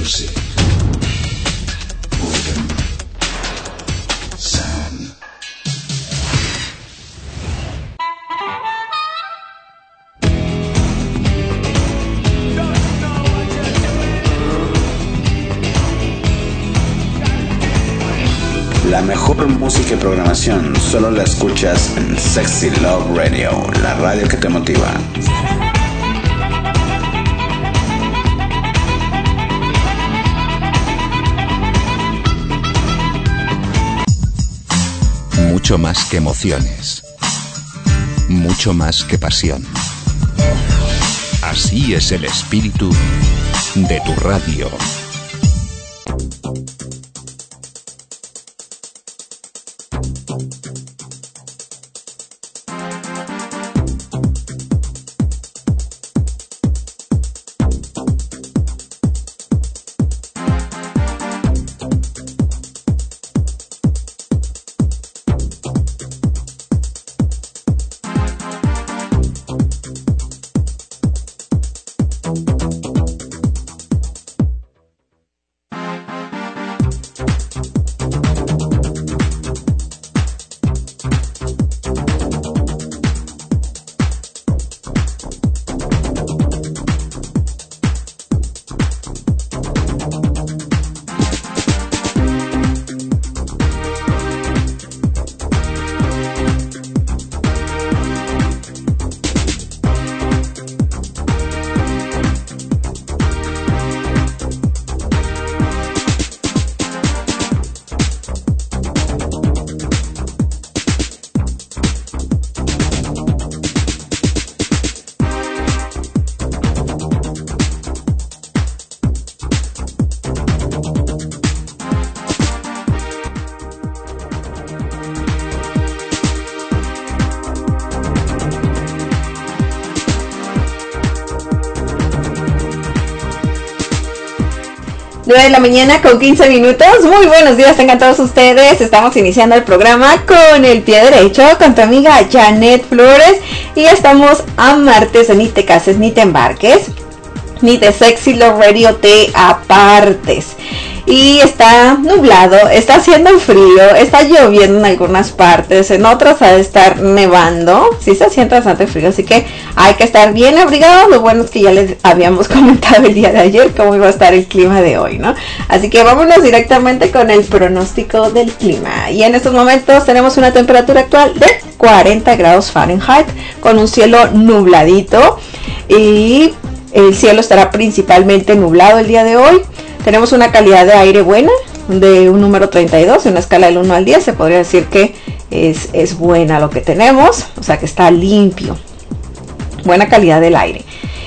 music, boredom, sound. La mejor música y programación solo la escuchas en Sexy Love Radio, la radio que te motiva. Mucho más que emociones, mucho más que pasión. Así es el espíritu de tu radio. De la mañana con 15 minutos. Muy buenos días, tengan todos ustedes. Estamos iniciando el programa con el pie derecho con tu amiga Janet Flores. Y estamos a martes de Ni te cases ni te embarques, ni de Sexy Love Radio te apartes. Y está nublado, está haciendo frío, está lloviendo en algunas partes, en otras ha de estar nevando. Sí se siente bastante frío, así que hay que estar bien abrigados. Lo bueno es que ya les habíamos comentado el día de ayer cómo iba a estar el clima de hoy, ¿no? Así que vámonos directamente con el pronóstico del clima. Y en estos momentos tenemos una temperatura actual de 40 grados Fahrenheit, con un cielo nubladito. Y el cielo estará principalmente nublado el día de hoy. Tenemos una calidad de aire buena, de un número 32, en una escala del 1 al 10, se podría decir que es buena lo que tenemos, o sea que está limpio, buena calidad del aire.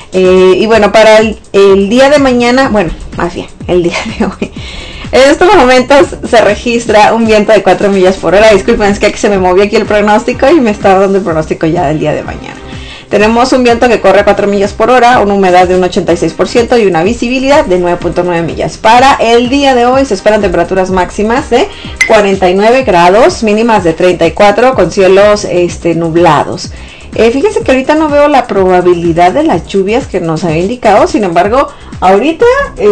Y bueno, para el día de mañana, bueno, más bien, el día de hoy, en estos momentos se registra un viento de 4 millas por hora, disculpen, es que aquí se me movió aquí el pronóstico y me estaba dando el pronóstico ya del día de mañana. Tenemos un viento que corre a 4 millas por hora, una humedad de un 86% y una visibilidad de 9.9 millas. Para el día de hoy se esperan temperaturas máximas de 49 grados, mínimas de 34 con cielos nublados. Fíjense que ahorita no veo la probabilidad de las lluvias que nos había indicado, sin embargo, ahorita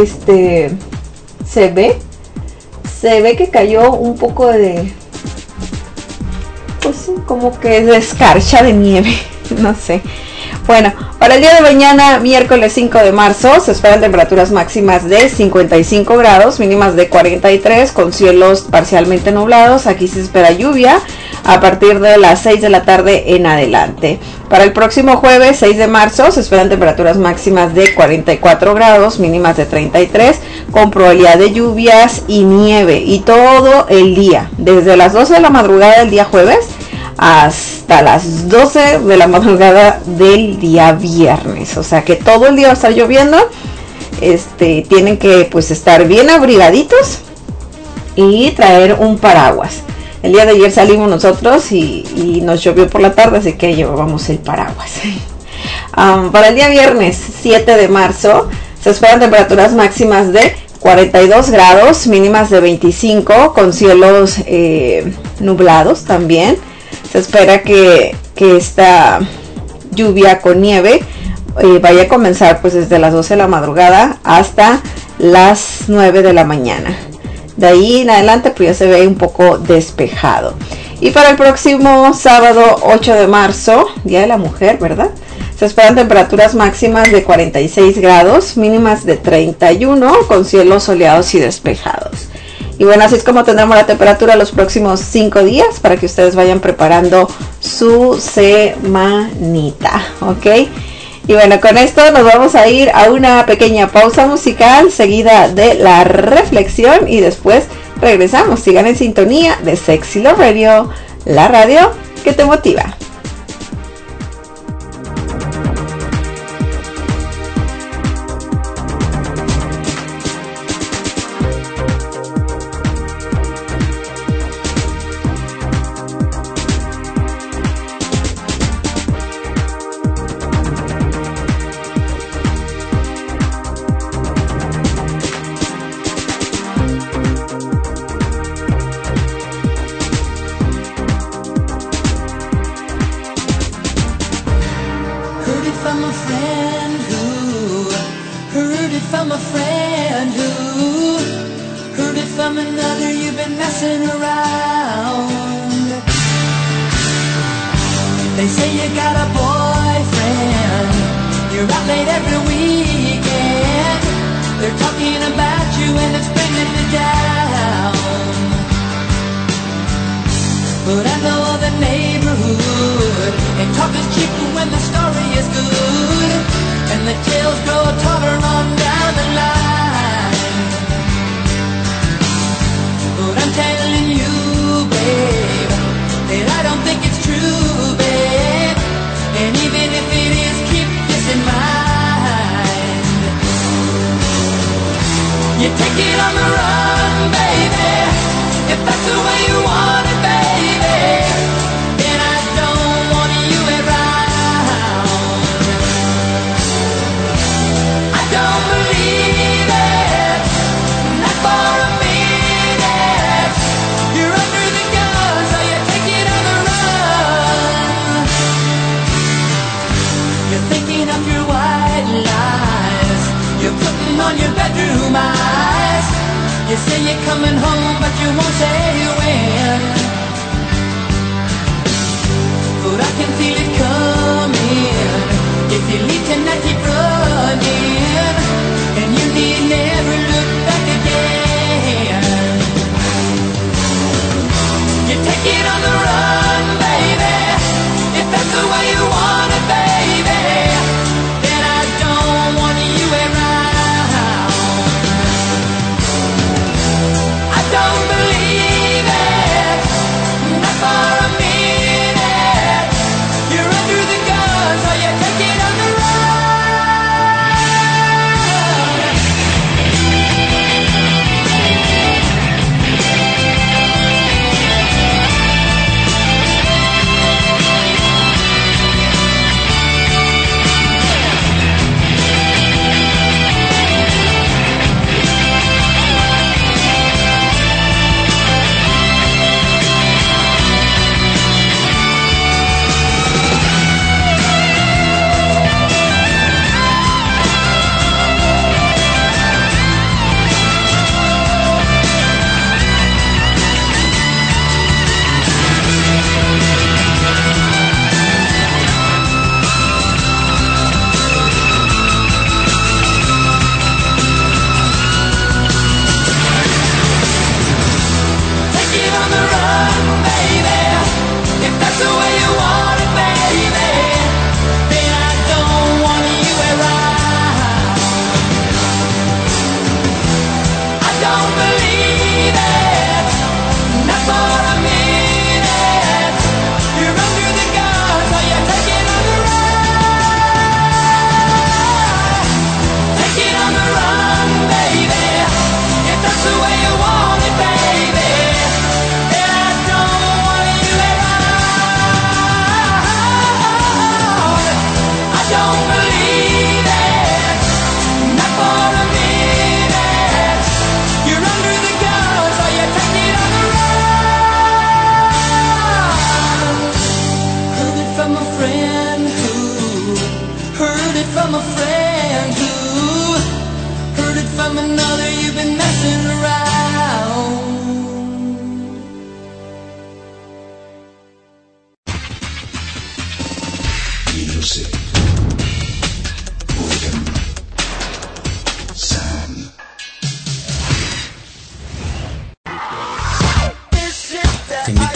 se ve que cayó un poco de, pues como que de escarcha de nieve. No sé. Bueno, para el día de mañana, miércoles 5 de marzo, se esperan temperaturas máximas de 55 grados, mínimas de 43, con cielos parcialmente nublados. Aquí se espera lluvia a partir de las 6 de la tarde en adelante. Para el próximo jueves 6 de marzo, se esperan temperaturas máximas de 44 grados, mínimas de 33, con probabilidad de lluvias y nieve. Y todo el día, desde las 12 de la madrugada del día jueves hasta las 12 de la madrugada del día viernes, o sea que todo el día va a estar lloviendo. Tienen que pues estar bien abrigaditos y traer un paraguas. El día de ayer salimos nosotros y nos llovió por la tarde, así que llevábamos el paraguas. Para el día viernes 7 de marzo se esperan temperaturas máximas de 42 grados, mínimas de 25, con cielos nublados también. Se espera que esta lluvia con nieve vaya a comenzar pues desde las 12 de la madrugada hasta las 9 de la mañana. De ahí en adelante pues ya se ve un poco despejado. Y para el próximo sábado 8 de marzo, Día de la Mujer, ¿verdad? Se esperan temperaturas máximas de 46 grados, mínimas de 31, con cielos soleados y despejados. Y bueno, así es como tendremos la temperatura los próximos 5 días para que ustedes vayan preparando su semanita, ¿ok? Y bueno, con esto nos vamos a ir a una pequeña pausa musical seguida de la reflexión y después regresamos. Sigan en sintonía de Sexy Love Radio, la radio que te motiva.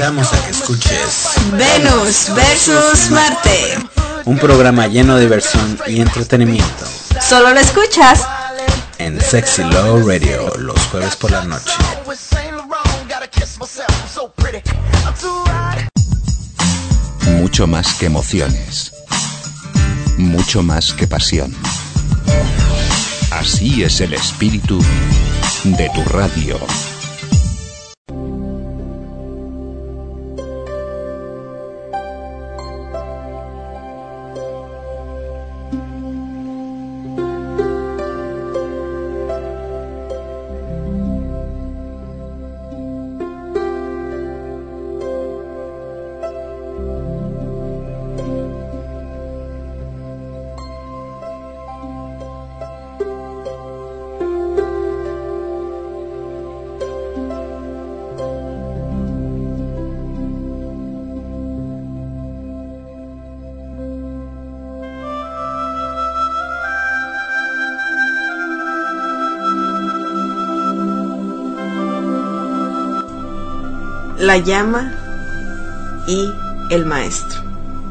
invitamos a que escuches Venus versus Marte. Un programa lleno de diversión y entretenimiento. Solo lo escuchas en Sexy Love Radio los jueves por la noche. Mucho más que emociones. Mucho más que pasión. Así es el espíritu de tu radio. La llama y el maestro.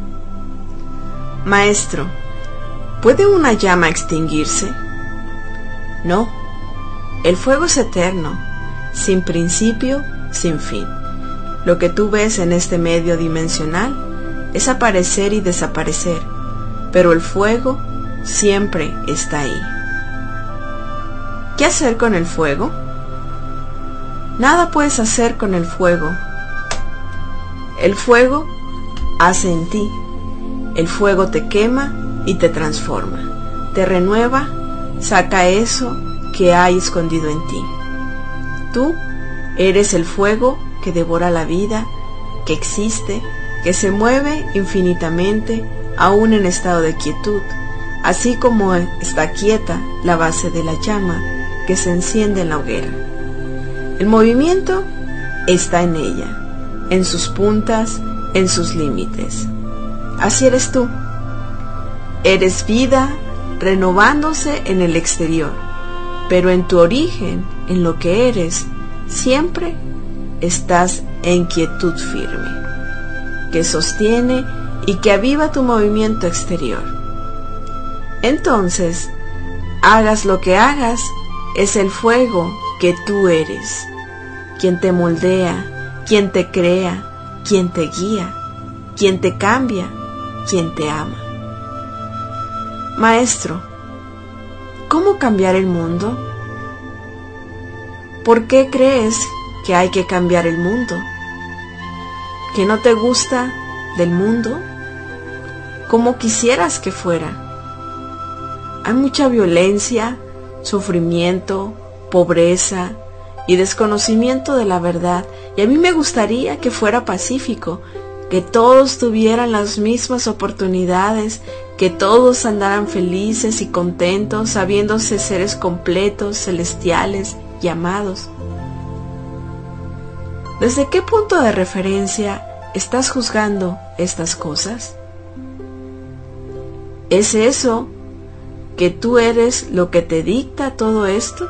Maestro, ¿puede una llama extinguirse? No, el fuego es eterno, sin principio, sin fin. Lo que tú ves en este medio dimensional es aparecer y desaparecer, pero el fuego siempre está ahí. ¿Qué hacer con el fuego? Nada puedes hacer con el fuego. El fuego hace en ti. El fuego te quema y te transforma. Te renueva, saca eso que hay escondido en ti. Tú eres el fuego que devora la vida, que existe, que se mueve infinitamente, aún en estado de quietud, así como está quieta la base de la llama que se enciende en la hoguera. El movimiento está en ella, en sus puntas, en sus límites. Así eres tú. Eres vida renovándose en el exterior, pero en tu origen, en lo que eres, siempre estás en quietud firme, que sostiene y que aviva tu movimiento exterior. Entonces, hagas lo que hagas, es el fuego que tú eres, quien te moldea, quien te crea, quien te guía, quien te cambia, quien te ama. Maestro, ¿cómo cambiar el mundo? ¿Por qué crees que hay que cambiar el mundo? ¿Que no te gusta del mundo? ¿Cómo quisieras que fuera? Hay mucha violencia, sufrimiento, pobreza y desconocimiento de la verdad, y a mí me gustaría que fuera pacífico, que todos tuvieran las mismas oportunidades, que todos andaran felices y contentos, sabiéndose seres completos, celestiales y amados. ¿Desde qué punto de referencia estás juzgando estas cosas? ¿Es eso que tú eres lo que te dicta todo esto?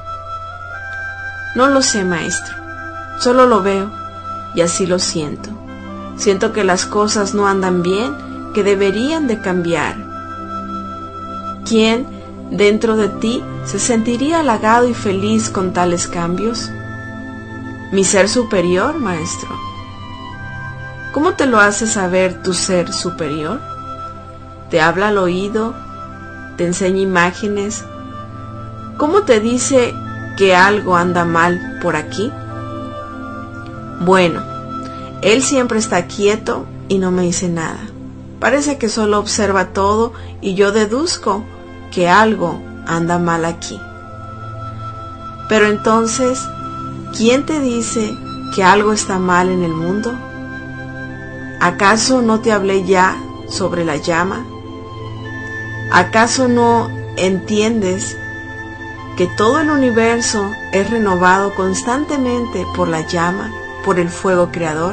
No lo sé, maestro, solo lo veo y así lo siento. Siento que las cosas no andan bien, que deberían de cambiar. ¿Quién dentro de ti se sentiría halagado y feliz con tales cambios? Mi ser superior, maestro. ¿Cómo te lo hace saber tu ser superior? ¿Te habla al oído? ¿Te enseña imágenes? ¿Cómo te dice que algo anda mal por aquí? Bueno, él siempre está quieto y no me dice nada. Parece que solo observa todo y yo deduzco que algo anda mal aquí. Pero entonces, ¿quién te dice que algo está mal en el mundo? ¿Acaso no te hablé ya sobre la llama? ¿Acaso no entiendes que todo el universo es renovado constantemente por la llama, por el fuego creador?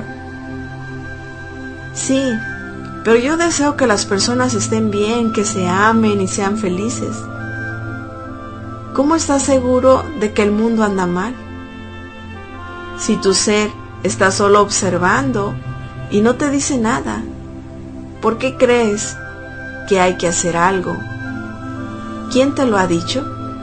Sí, pero yo deseo que las personas estén bien, que se amen y sean felices. ¿Cómo estás seguro de que el mundo anda mal? Si tu ser está solo observando y no te dice nada. ¿Por qué crees que hay que hacer algo? ¿Quién te lo ha dicho?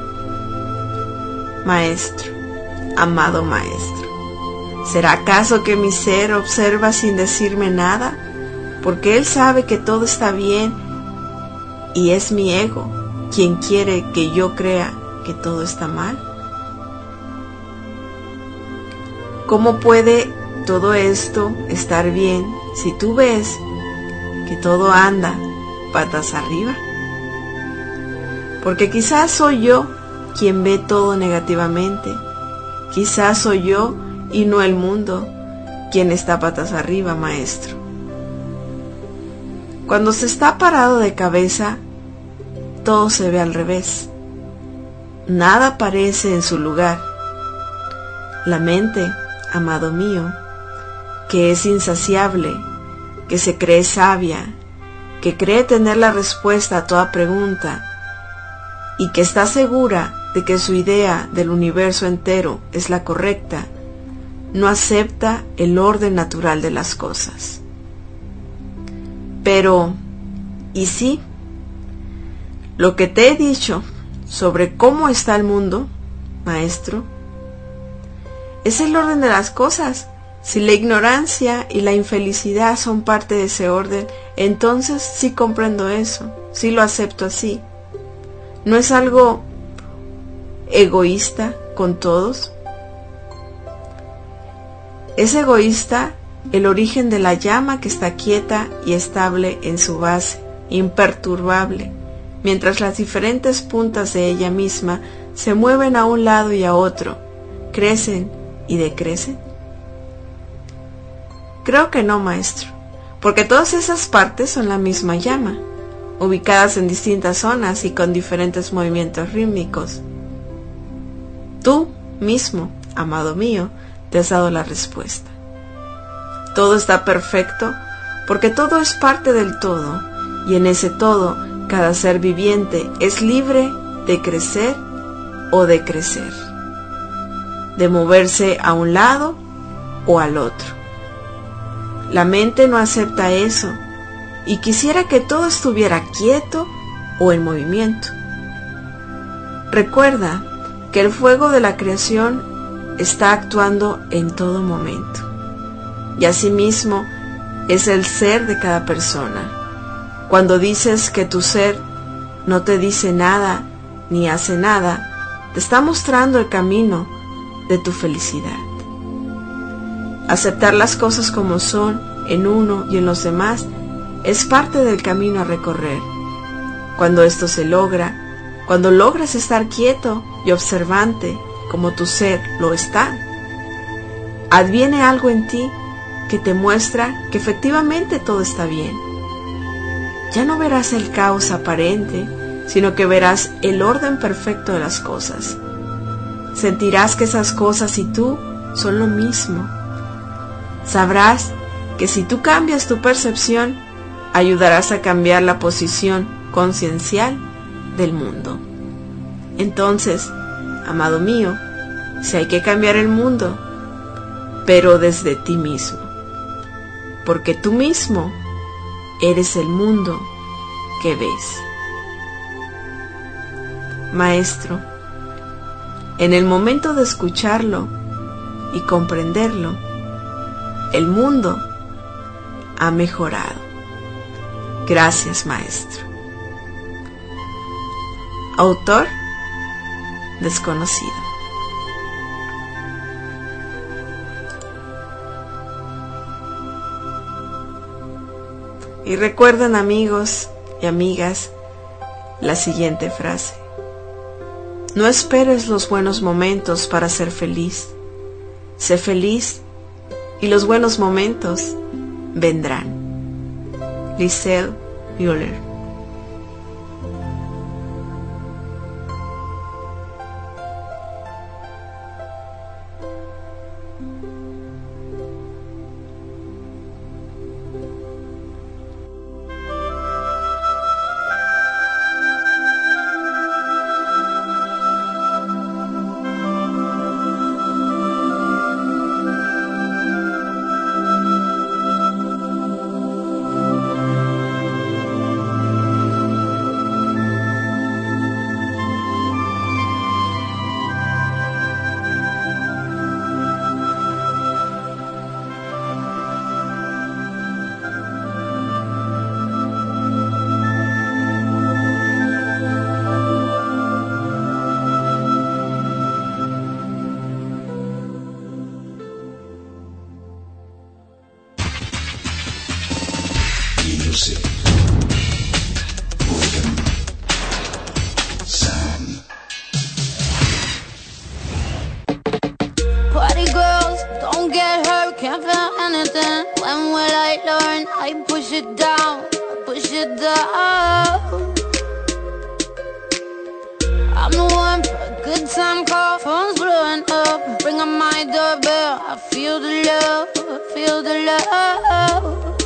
Maestro, amado maestro, ¿será acaso que mi ser observa sin decirme nada? Porque él sabe que todo está bien y es mi ego quien quiere que yo crea que todo está mal. ¿Cómo puede todo esto estar bien si tú ves que todo anda patas arriba? Porque quizás soy yo quien ve todo negativamente. Quizás soy yo y no el mundo quien está patas arriba, maestro. Cuando se está parado de cabeza, todo se ve al revés. Nada aparece en su lugar. La mente, amado mío, que es insaciable, que se cree sabia, que cree tener la respuesta a toda pregunta y que está segura de que su idea del universo entero es la correcta, no acepta el orden natural de las cosas. Pero, ¿y si? Lo que te he dicho sobre cómo está el mundo, maestro, es el orden de las cosas. Si la ignorancia y la infelicidad son parte de ese orden, entonces sí comprendo eso, sí lo acepto así. ¿No es algo egoísta con todos? Es egoísta el origen de la llama que está quieta y estable en su base, imperturbable, mientras las diferentes puntas de ella misma se mueven a un lado y a otro, crecen y decrecen. Creo que no, maestro, porque todas esas partes son la misma llama, ubicadas en distintas zonas y con diferentes movimientos rítmicos. Tú mismo, amado mío, te has dado la respuesta. Todo está perfecto porque todo es parte del todo, y en ese todo cada ser viviente es libre de crecer o de crecer, de moverse a un lado o al otro. La mente no acepta eso y quisiera que todo estuviera quieto o en movimiento. Recuerda que el fuego de la creación está actuando en todo momento, y asimismo es el ser de cada persona. Cuando dices que tu ser no te dice nada ni hace nada, te está mostrando el camino de tu felicidad. Aceptar las cosas como son en uno y en los demás es parte del camino a recorrer. Cuando esto se logra, cuando logras estar quieto y observante como tu ser lo está, adviene algo en ti que te muestra que efectivamente todo está bien. Ya no verás el caos aparente, sino que verás el orden perfecto de las cosas. Sentirás que esas cosas y tú son lo mismo. Sabrás que si tú cambias tu percepción, ayudarás a cambiar la posición conciencial del mundo. Entonces, amado mío, si hay que cambiar el mundo, pero desde ti mismo, porque tú mismo eres el mundo que ves. Maestro, en el momento de escucharlo y comprenderlo, el mundo ha mejorado. Gracias, maestro. Autor desconocido. Y recuerden, amigos y amigas, la siguiente frase: no esperes los buenos momentos para ser feliz. Sé feliz y los buenos momentos vendrán. Lisel Müller. When will I learn? I push it down, push it down. I'm the one for a good time call, phone's blowing up, ring on my doorbell. I feel the love, I feel the love.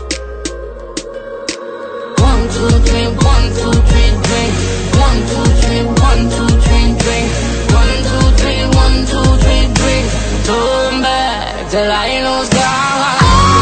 1, 2, 3, 1, 2, 3, drink. 1, 2, 3, 1, 2, 3, drink. 1, 2, 3, 1, 2, 3, drink. Turn back till I lose God.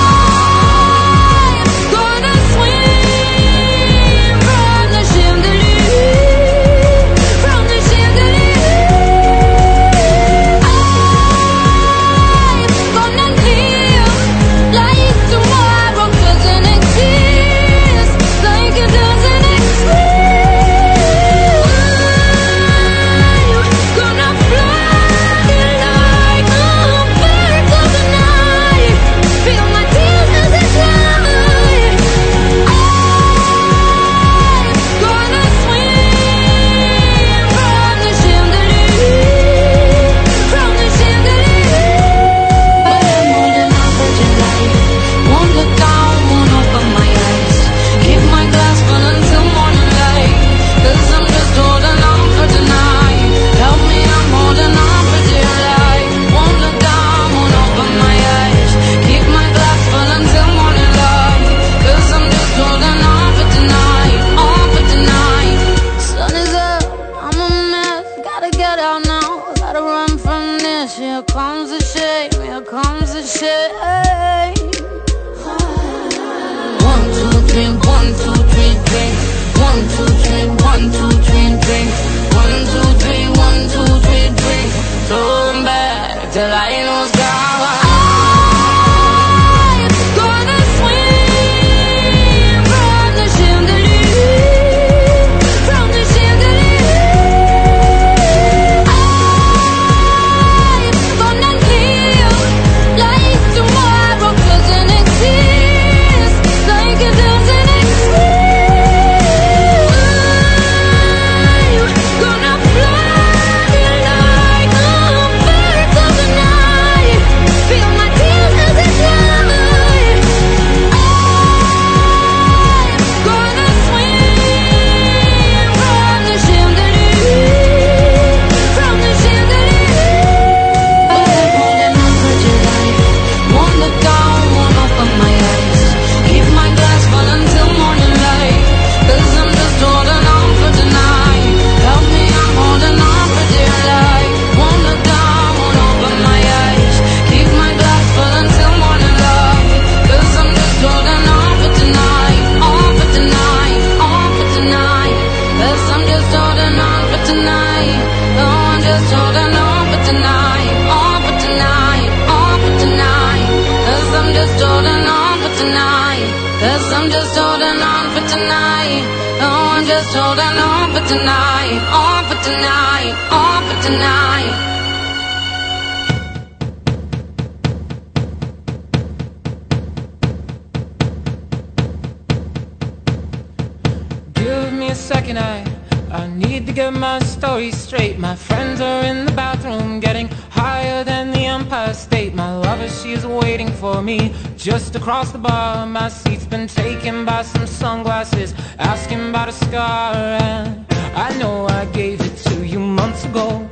I need to get my story straight. My friends are in the bathroom getting higher than the Empire State. My lover, she's waiting for me just across the bar. My seat's been taken by some sunglasses, asking about a scar. And I know I gave it to you months ago.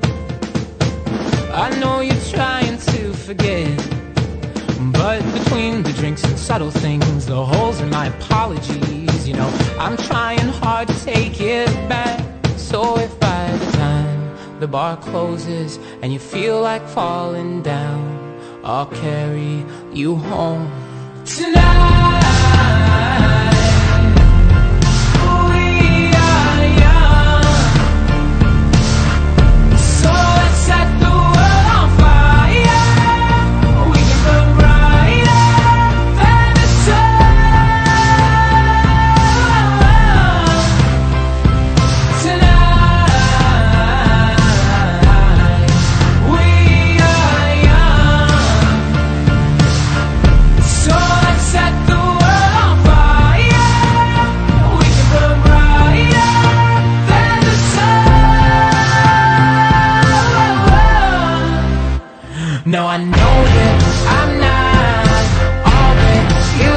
I know you're trying to forget, but between the drinks and subtle things, the holes in my apologies, you know, I'm trying hard to take it back. So if by the time the bar closes and you feel like falling down, I'll carry you home tonight. We are young, so let's set the world on fire. We can burn brighter than the sun tonight. We are young, so let's set the world on fire. We can burn brighter than the sun. Now I know that I'm not all that you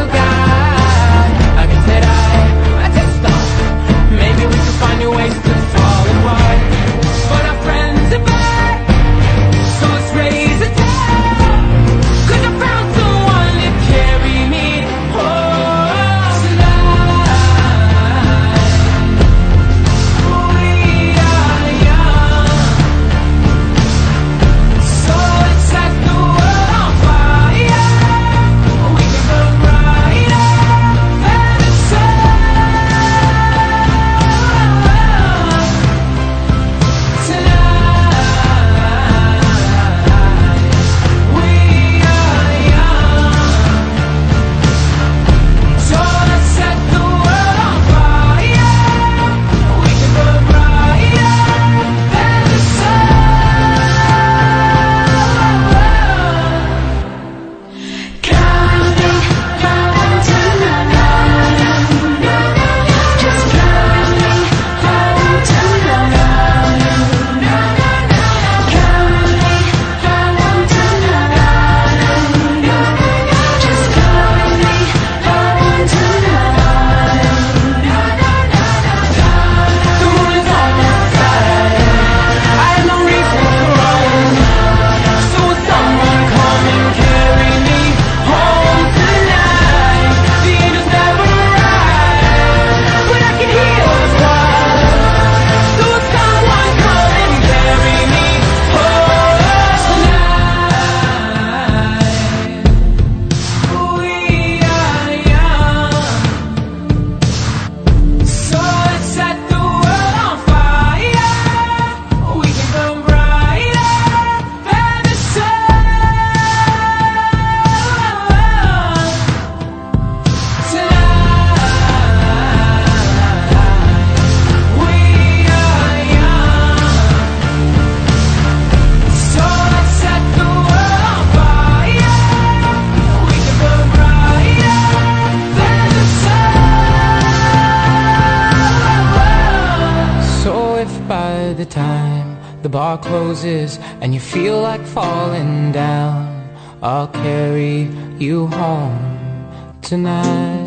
the bar closes and you feel like falling down, I'll carry you home tonight.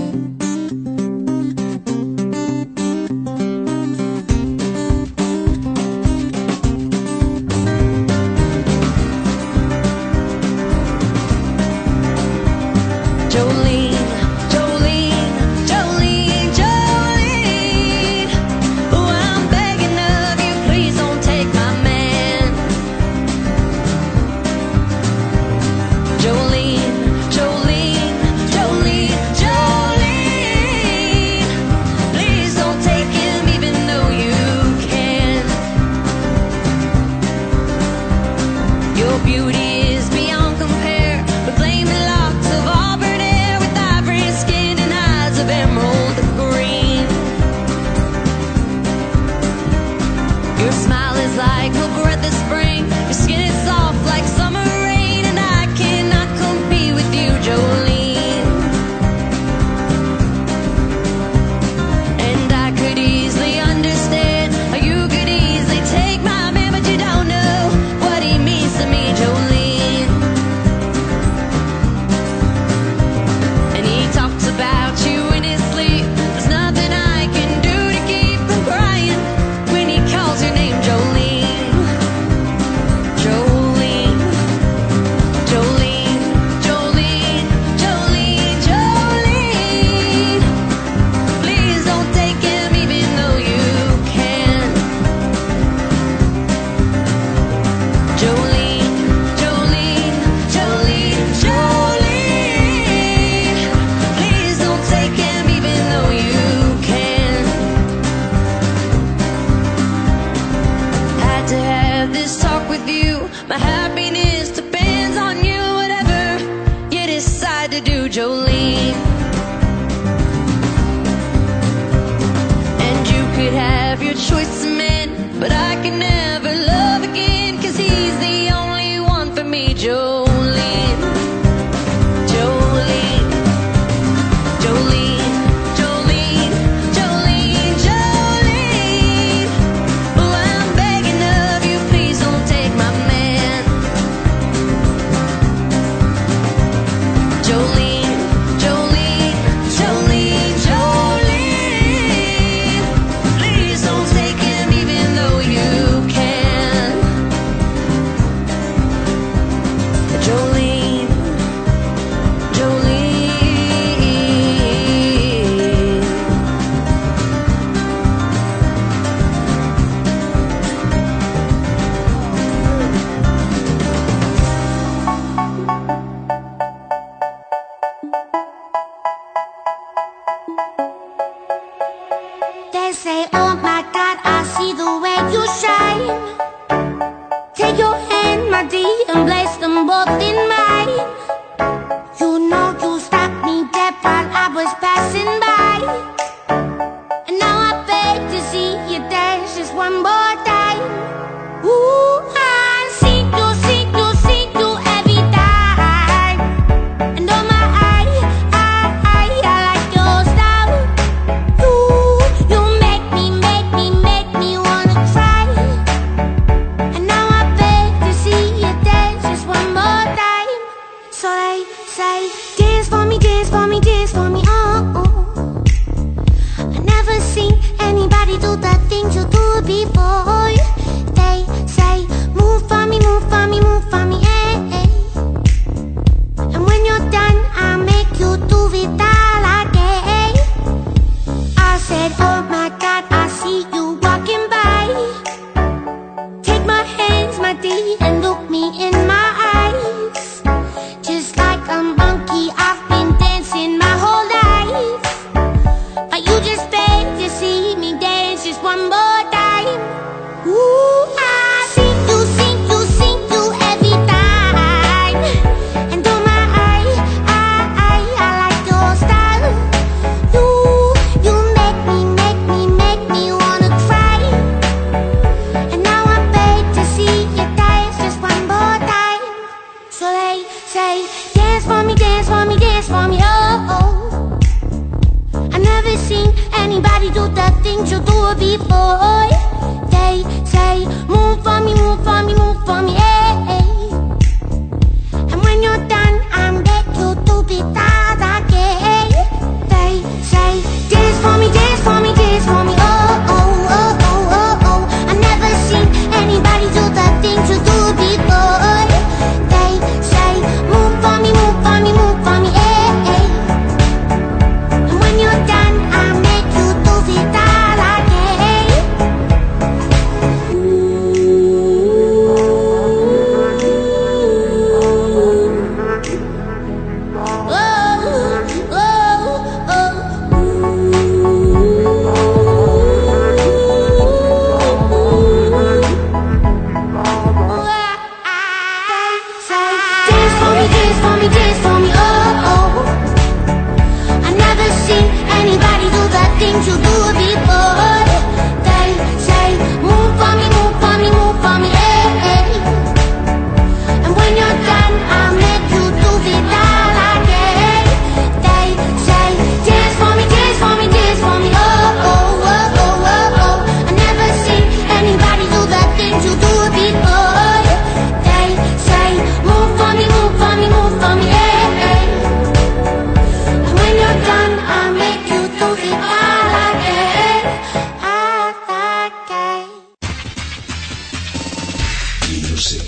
Music.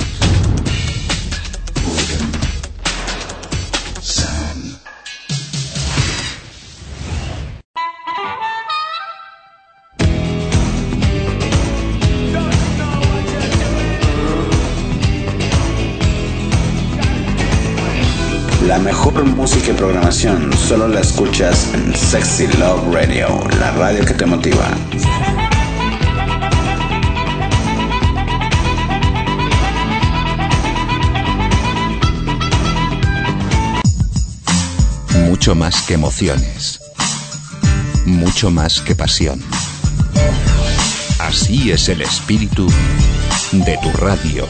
Rhythm. Sound. La mejor música y programación solo la escuchas en Sexy Love Radio, la radio que te motiva. Mucho más que emociones. Mucho más que pasión. Así es el espíritu de tu radio.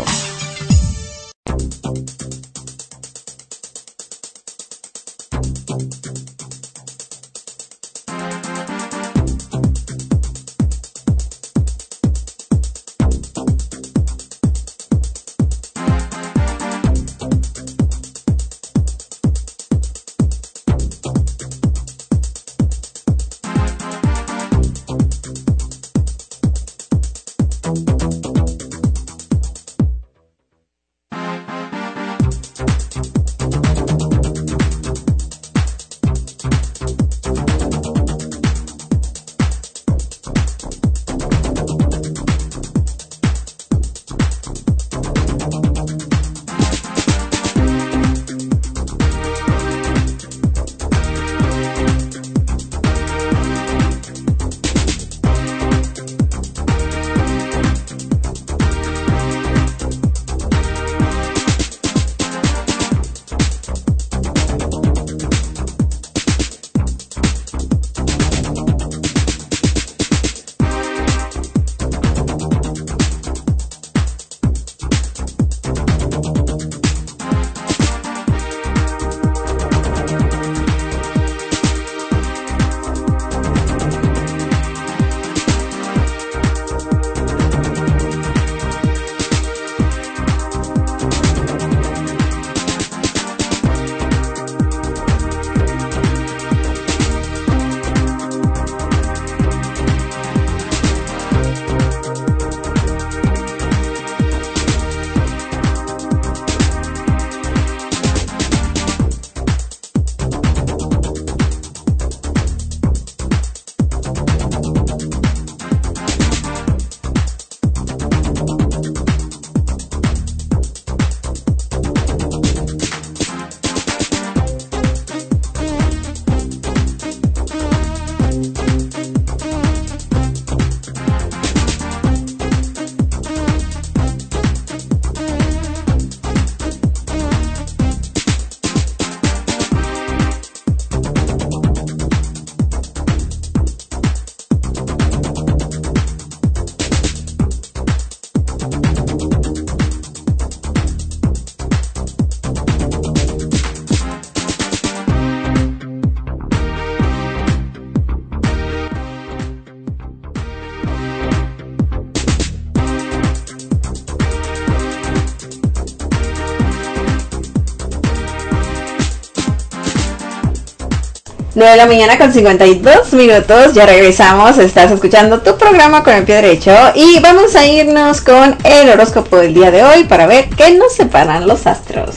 De la mañana con 52 minutos, ya regresamos, estás escuchando tu programa con el pie derecho y vamos a irnos con el horóscopo del día de hoy para ver qué nos separan los astros.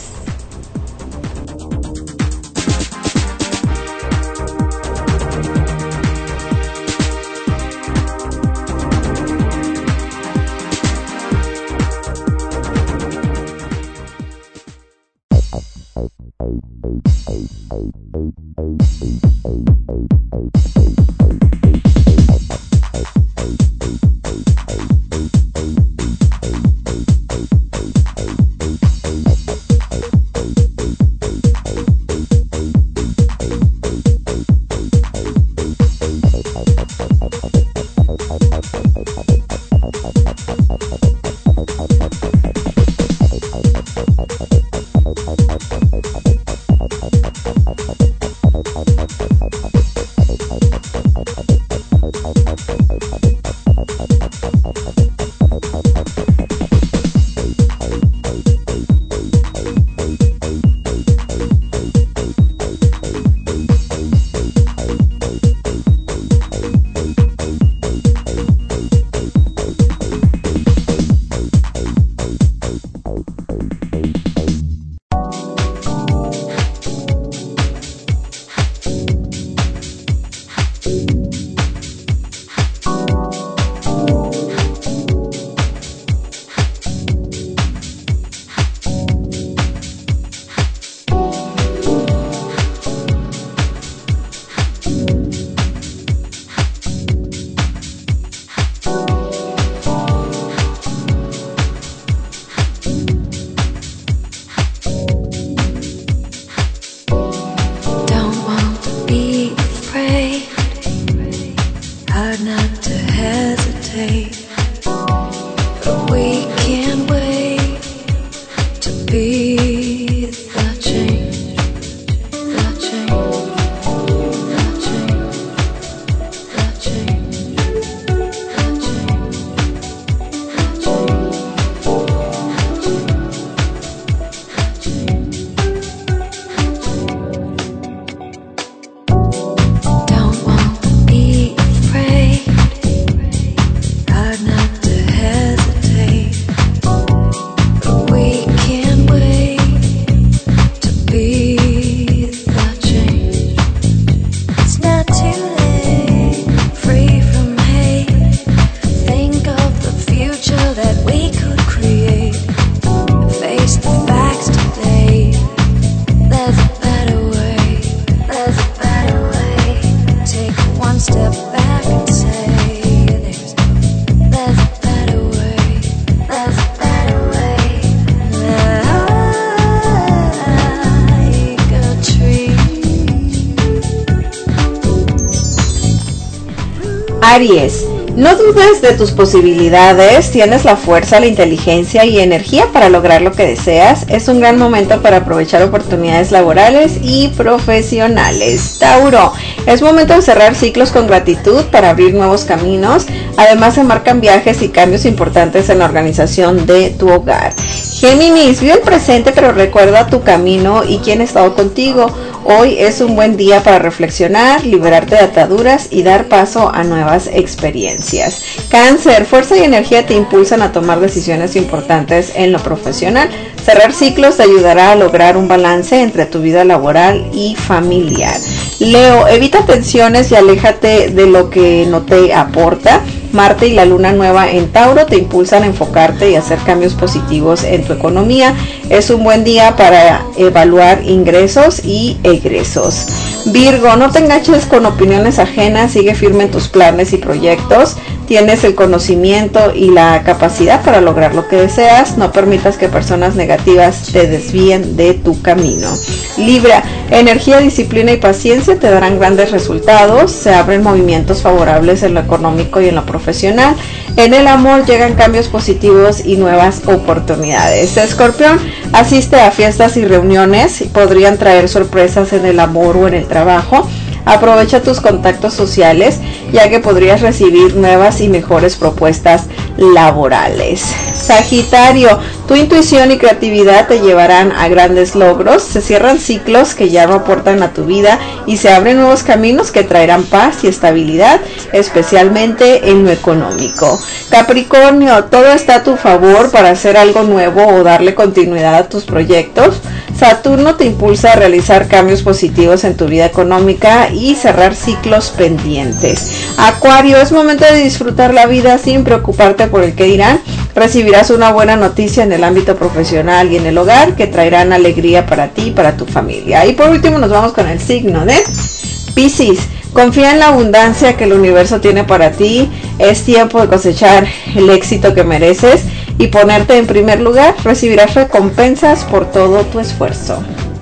Aries, no dudes de tus posibilidades, tienes la fuerza, la inteligencia y energía para lograr lo que deseas. Es un gran momento para aprovechar oportunidades laborales y profesionales. Tauro, es momento de cerrar ciclos con gratitud para abrir nuevos caminos. Además, se marcan viajes y cambios importantes en la organización de tu hogar. Géminis, vive el presente pero recuerda tu camino y quién ha estado contigo. Hoy es un buen día para reflexionar, liberarte de ataduras y dar paso a nuevas experiencias. Cáncer, fuerza y energía te impulsan a tomar decisiones importantes en lo profesional. Cerrar ciclos te ayudará a lograr un balance entre tu vida laboral y familiar. Leo, evita tensiones y aléjate de lo que no te aporta. Marte y la luna nueva en Tauro te impulsan a enfocarte y hacer cambios positivos en tu economía. Es un buen día para evaluar ingresos y egresos. Virgo, no te enganches con opiniones ajenas, sigue firme en tus planes y proyectos. Tienes el conocimiento y la capacidad para lograr lo que deseas. No permitas que personas negativas te desvíen de tu camino. Libra, energía, disciplina y paciencia te darán grandes resultados. Se abren movimientos favorables en lo económico y en lo profesional. En el amor llegan cambios positivos y nuevas oportunidades. Escorpión, asiste a fiestas y reuniones. Podrían traer sorpresas en el amor o en el trabajo. Aprovecha tus contactos sociales, ya que podrías recibir nuevas y mejores propuestas laborales. Sagitario, tu intuición y creatividad te llevarán a grandes logros. Se cierran ciclos que ya no aportan a tu vida y se abren nuevos caminos que traerán paz y estabilidad, especialmente en lo económico. Capricornio, todo está a tu favor para hacer algo nuevo o darle continuidad a tus proyectos. Saturno te impulsa a realizar cambios positivos en tu vida económica y cerrar ciclos pendientes. Acuario, es momento de disfrutar la vida sin preocuparte por el que dirán. Recibirás una buena noticia en el ámbito profesional y en el hogar que traerán alegría para ti y para tu familia. Y por último nos vamos con el signo de Piscis. Confía en la abundancia que el universo tiene para ti. Es tiempo de cosechar el éxito que mereces y ponerte en primer lugar. Recibirás recompensas por todo tu esfuerzo.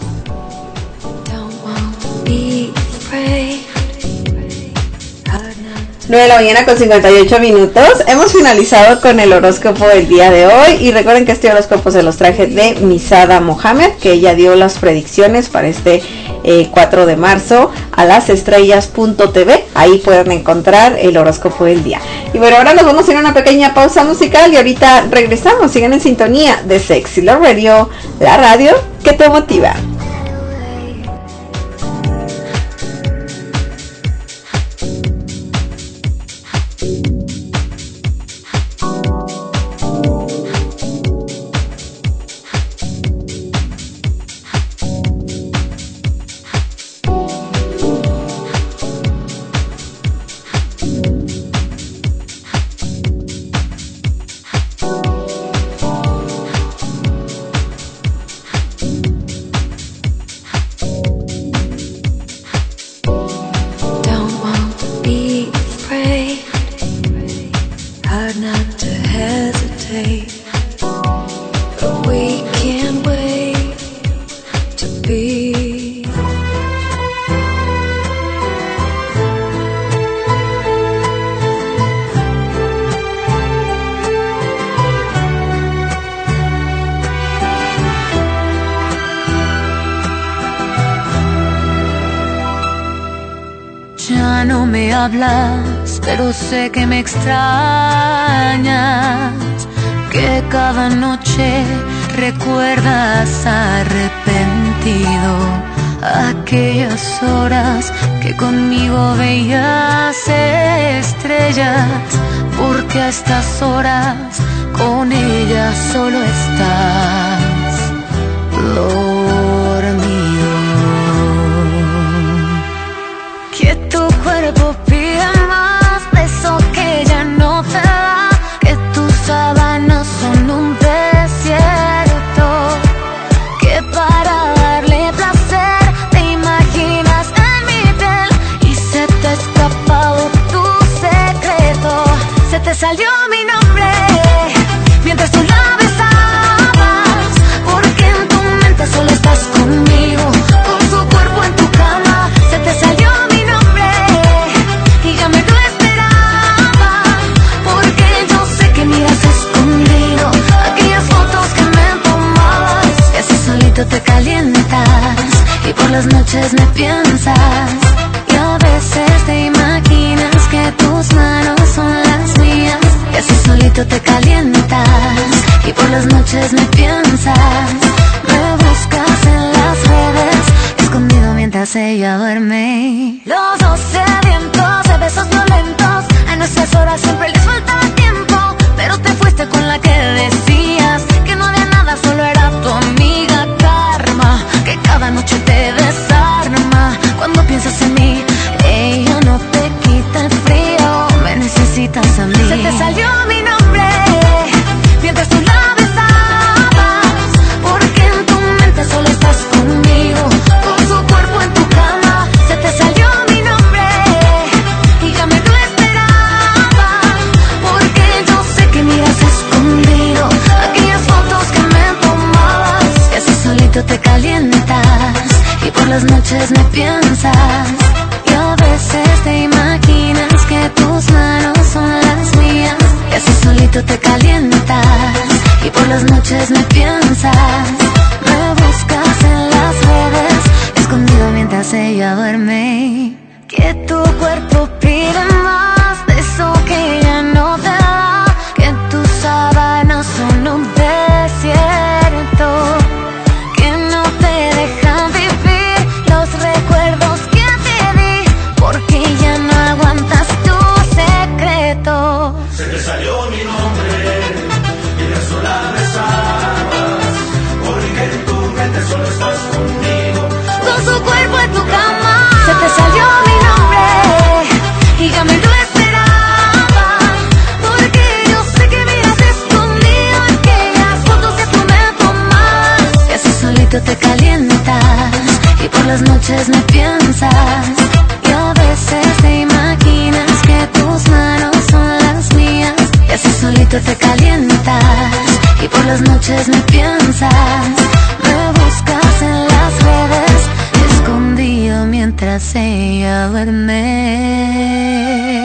9 de la mañana con 58 minutos. Hemos finalizado con el horóscopo del día de hoy. Y recuerden que este horóscopo se los traje de Misada Mohamed, que ella dio las predicciones para este 4 de marzo a lasestrellas.tv. Ahí pueden encontrar el horóscopo del día. Y bueno, ahora nos vamos a ir a una pequeña pausa musical y ahorita regresamos. Sigan en sintonía de Sexy Love Radio, la radio que te motiva. Pero sé que me extrañas, que cada noche recuerdas arrepentido aquellas horas que conmigo veías estrellas, porque a estas horas con ella solo estás dormido. Que tu cuerpo pide más de eso que ya no te da, que tus sábanas son un desierto, que para darle placer te imaginas en mi piel y se te ha escapado tu secreto. Se te salió mi nombre mientras tú la besabas las noches me piensas y a veces te imaginas que tus manos son las mías y así solito te calientas y por las noches me piensas, me buscas en las redes escondido mientras ella duerme. Los dos sedientos de besos violentos, a nuestras horas siempre les faltaba tiempo, pero te fuiste con la que decías que no había nada, solo era tu amiga Karma, que cada noche te desarma. Cuando piensas en mí, ella no te quita el frío, me necesitas a mí. Se te salió mi nombre mientras tú la besabas, porque en tu mente solo estás conmigo, con su cuerpo en tu cama. Se te salió mi nombre y ya me lo esperaba, porque yo sé que miras escondido aquellas fotos que me tomabas y así solito te calientas y por las noches me piensas y a veces te imaginas que tus manos son las mías y así solito te calientas y por las noches me piensas, me buscas en las redes escondido mientras ella duerme. Que tu cuerpo pide más de eso que ella no te da, que tus sábanas son un desierto, que no te dejan vivir los recuerdos que te di, porque ya no aguantas tu secreto. Se te salió mi nombre y de eso la besabas, porque en tu mente solo estás conmigo, con su cuerpo en tu cama. Se te salió mi nombre y ya me lo esperaba, porque yo sé que miras escondido aquellas fotos que tú me tomas y así solito te calientas y por las noches me piensas y a veces te imaginas que tus manos son las mías y así solito te calientas y por las noches me piensas, me buscas en las redes escondido mientras ella duerme.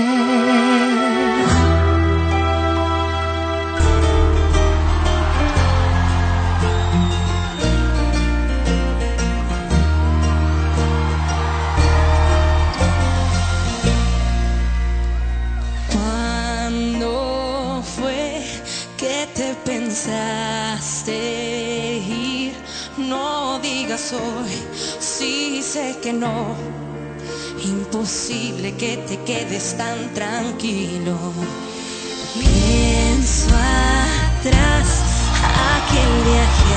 ¿Cuándo fue que te pensaste ir? No digas hoy, sí sé que no. Imposible que te quedes tan tranquilo. Pienso atrás, aquel viaje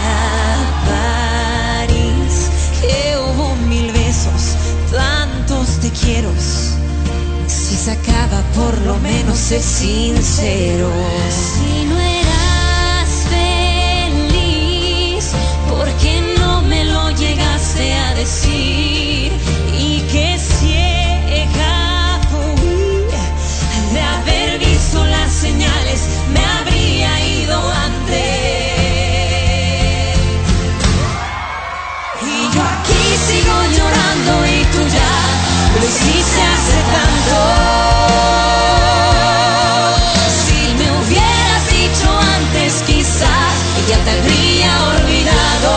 a París, que hubo 1000 besos, tantos te quiero. Si se acaba, por lo menos sé sincero. Si no eras feliz, ¿por qué no me lo llegaste a decir? Y que ciega fui de haber visto las señales, me habría ido antes. Y yo aquí sigo llorando y tú ya lo hiciste hace tanto. Si me hubieras dicho antes, quizás ya te habría olvidado.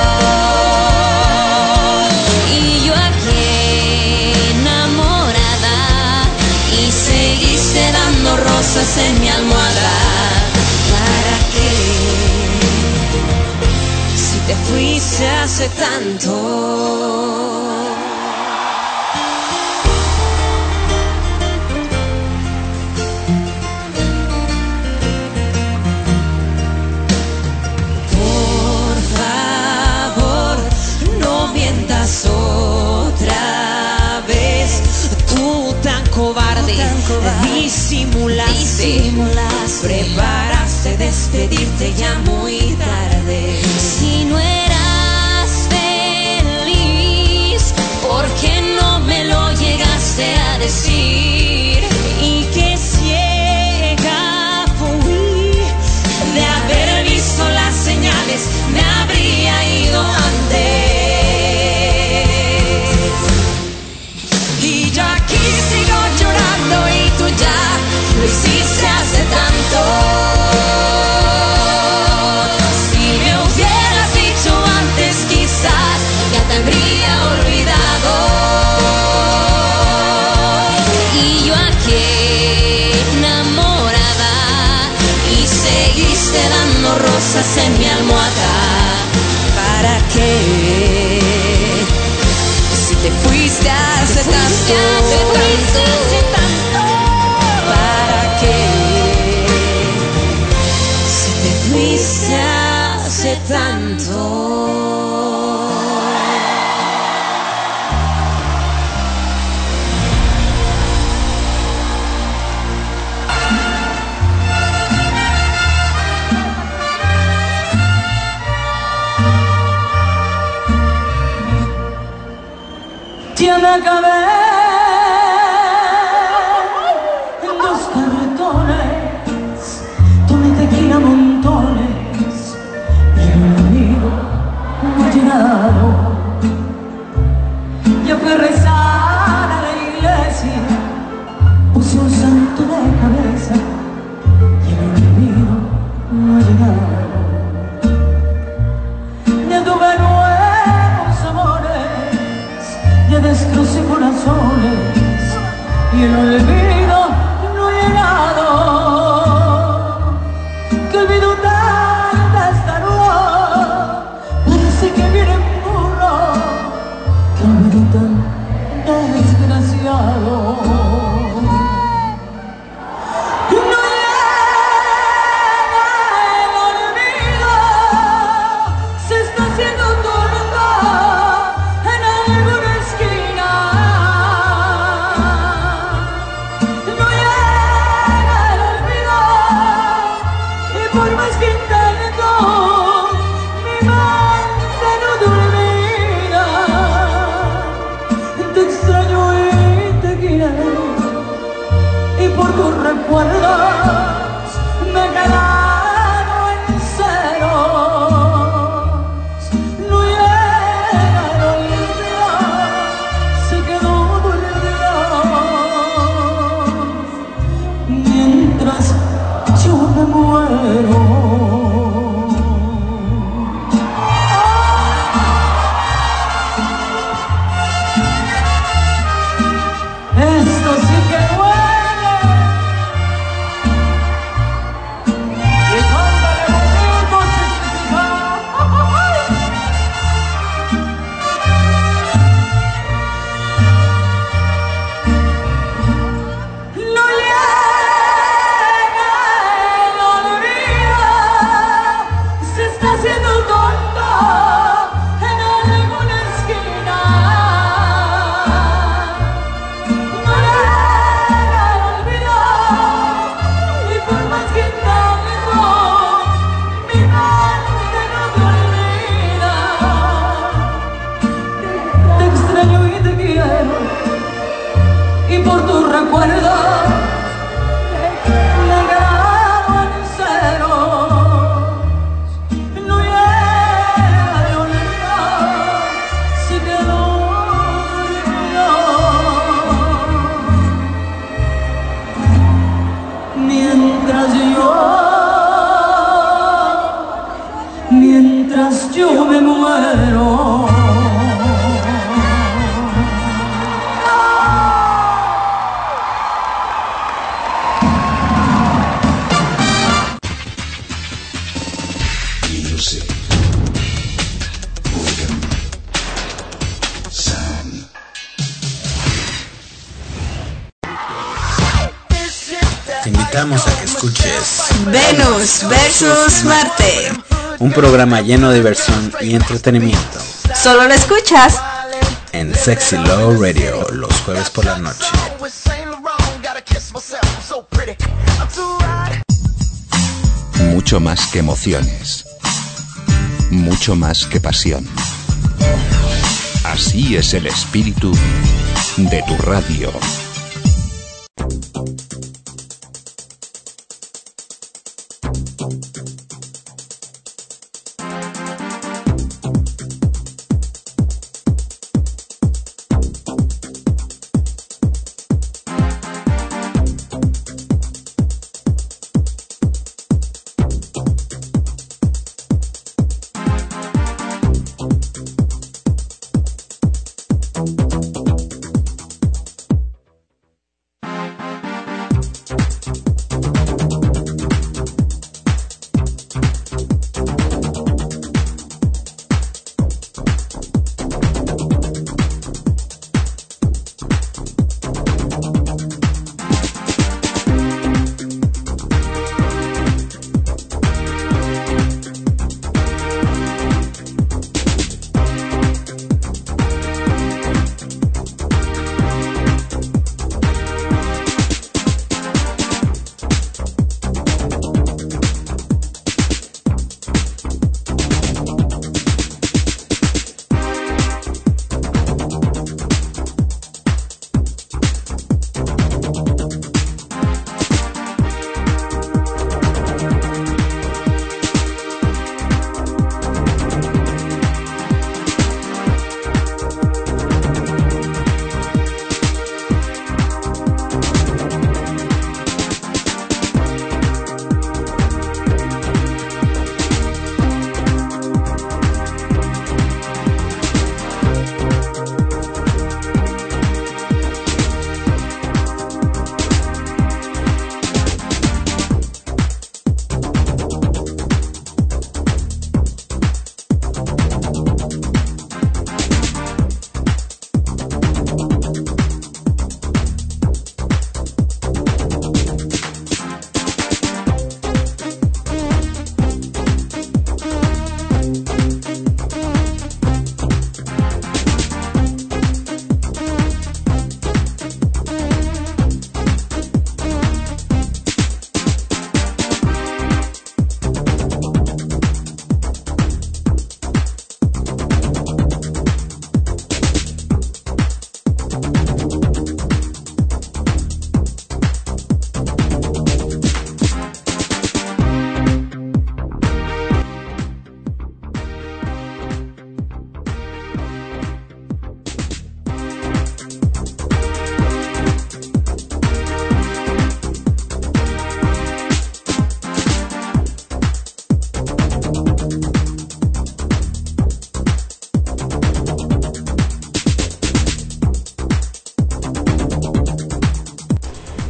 Y yo aquí enamorada y seguiste dando rosas en mi almohada. ¿Para qué? Si te fuiste hace tanto. Otra vez, tú tan cobarde, disimulaste, preparaste despedirte ya muy tarde. Si no eras feliz, ¿por qué no me lo llegaste a decir? Y que ciega fui de haber visto las señales, me habría ido antes. Y yo aquí sigo llorando y tú ya lo hiciste hace tanto. Si cosas en mi almohada. ¿Para qué? Si te fuiste hace tanto. ¿Para qué? Si te fuiste hace tanto. Ya me acabé en 2 cartones, tomé tequila montones y el olvido no ha llegado. Ya fui a rezar a la iglesia, puse un santo de cabeza y el olvido no ha llegado. Ya tuve nuevos amores, ya destrocé corazones y el olvido no ha llegado. Que olvido tan destardo, parece que viene puro. Que olvido tan desgraciado. No llega el olvido, se está haciendo torta en alguna esquina. No llega el olvido y por más que intento mi mente no termina. Te extraño y te quiero y por tus recuerdos me he quedado en ceros. No llega el olvido, se quedó dormido mientras yo me muero. Esto sí que duele. Y cántale bonito, chiquitita. No llega el olvido, se está haciendo tonto en alguna esquina. No llega el olvido y por más que intento mi mente no te olvida. Te extraño y te quiero y por tus recuerdos me he quedado en ceros. No llega el olvido, se quedó dormido mientras yo me muero. Music. Rhythm. Sound. Te invitamos a que escuches Venus versus Marte. un programa lleno de diversión y entretenimiento Solo lo escuchas en Sexy Love Radio los jueves por la noche. Mucho más que emociones. Mucho más que pasión. Así es el espíritu de tu radio.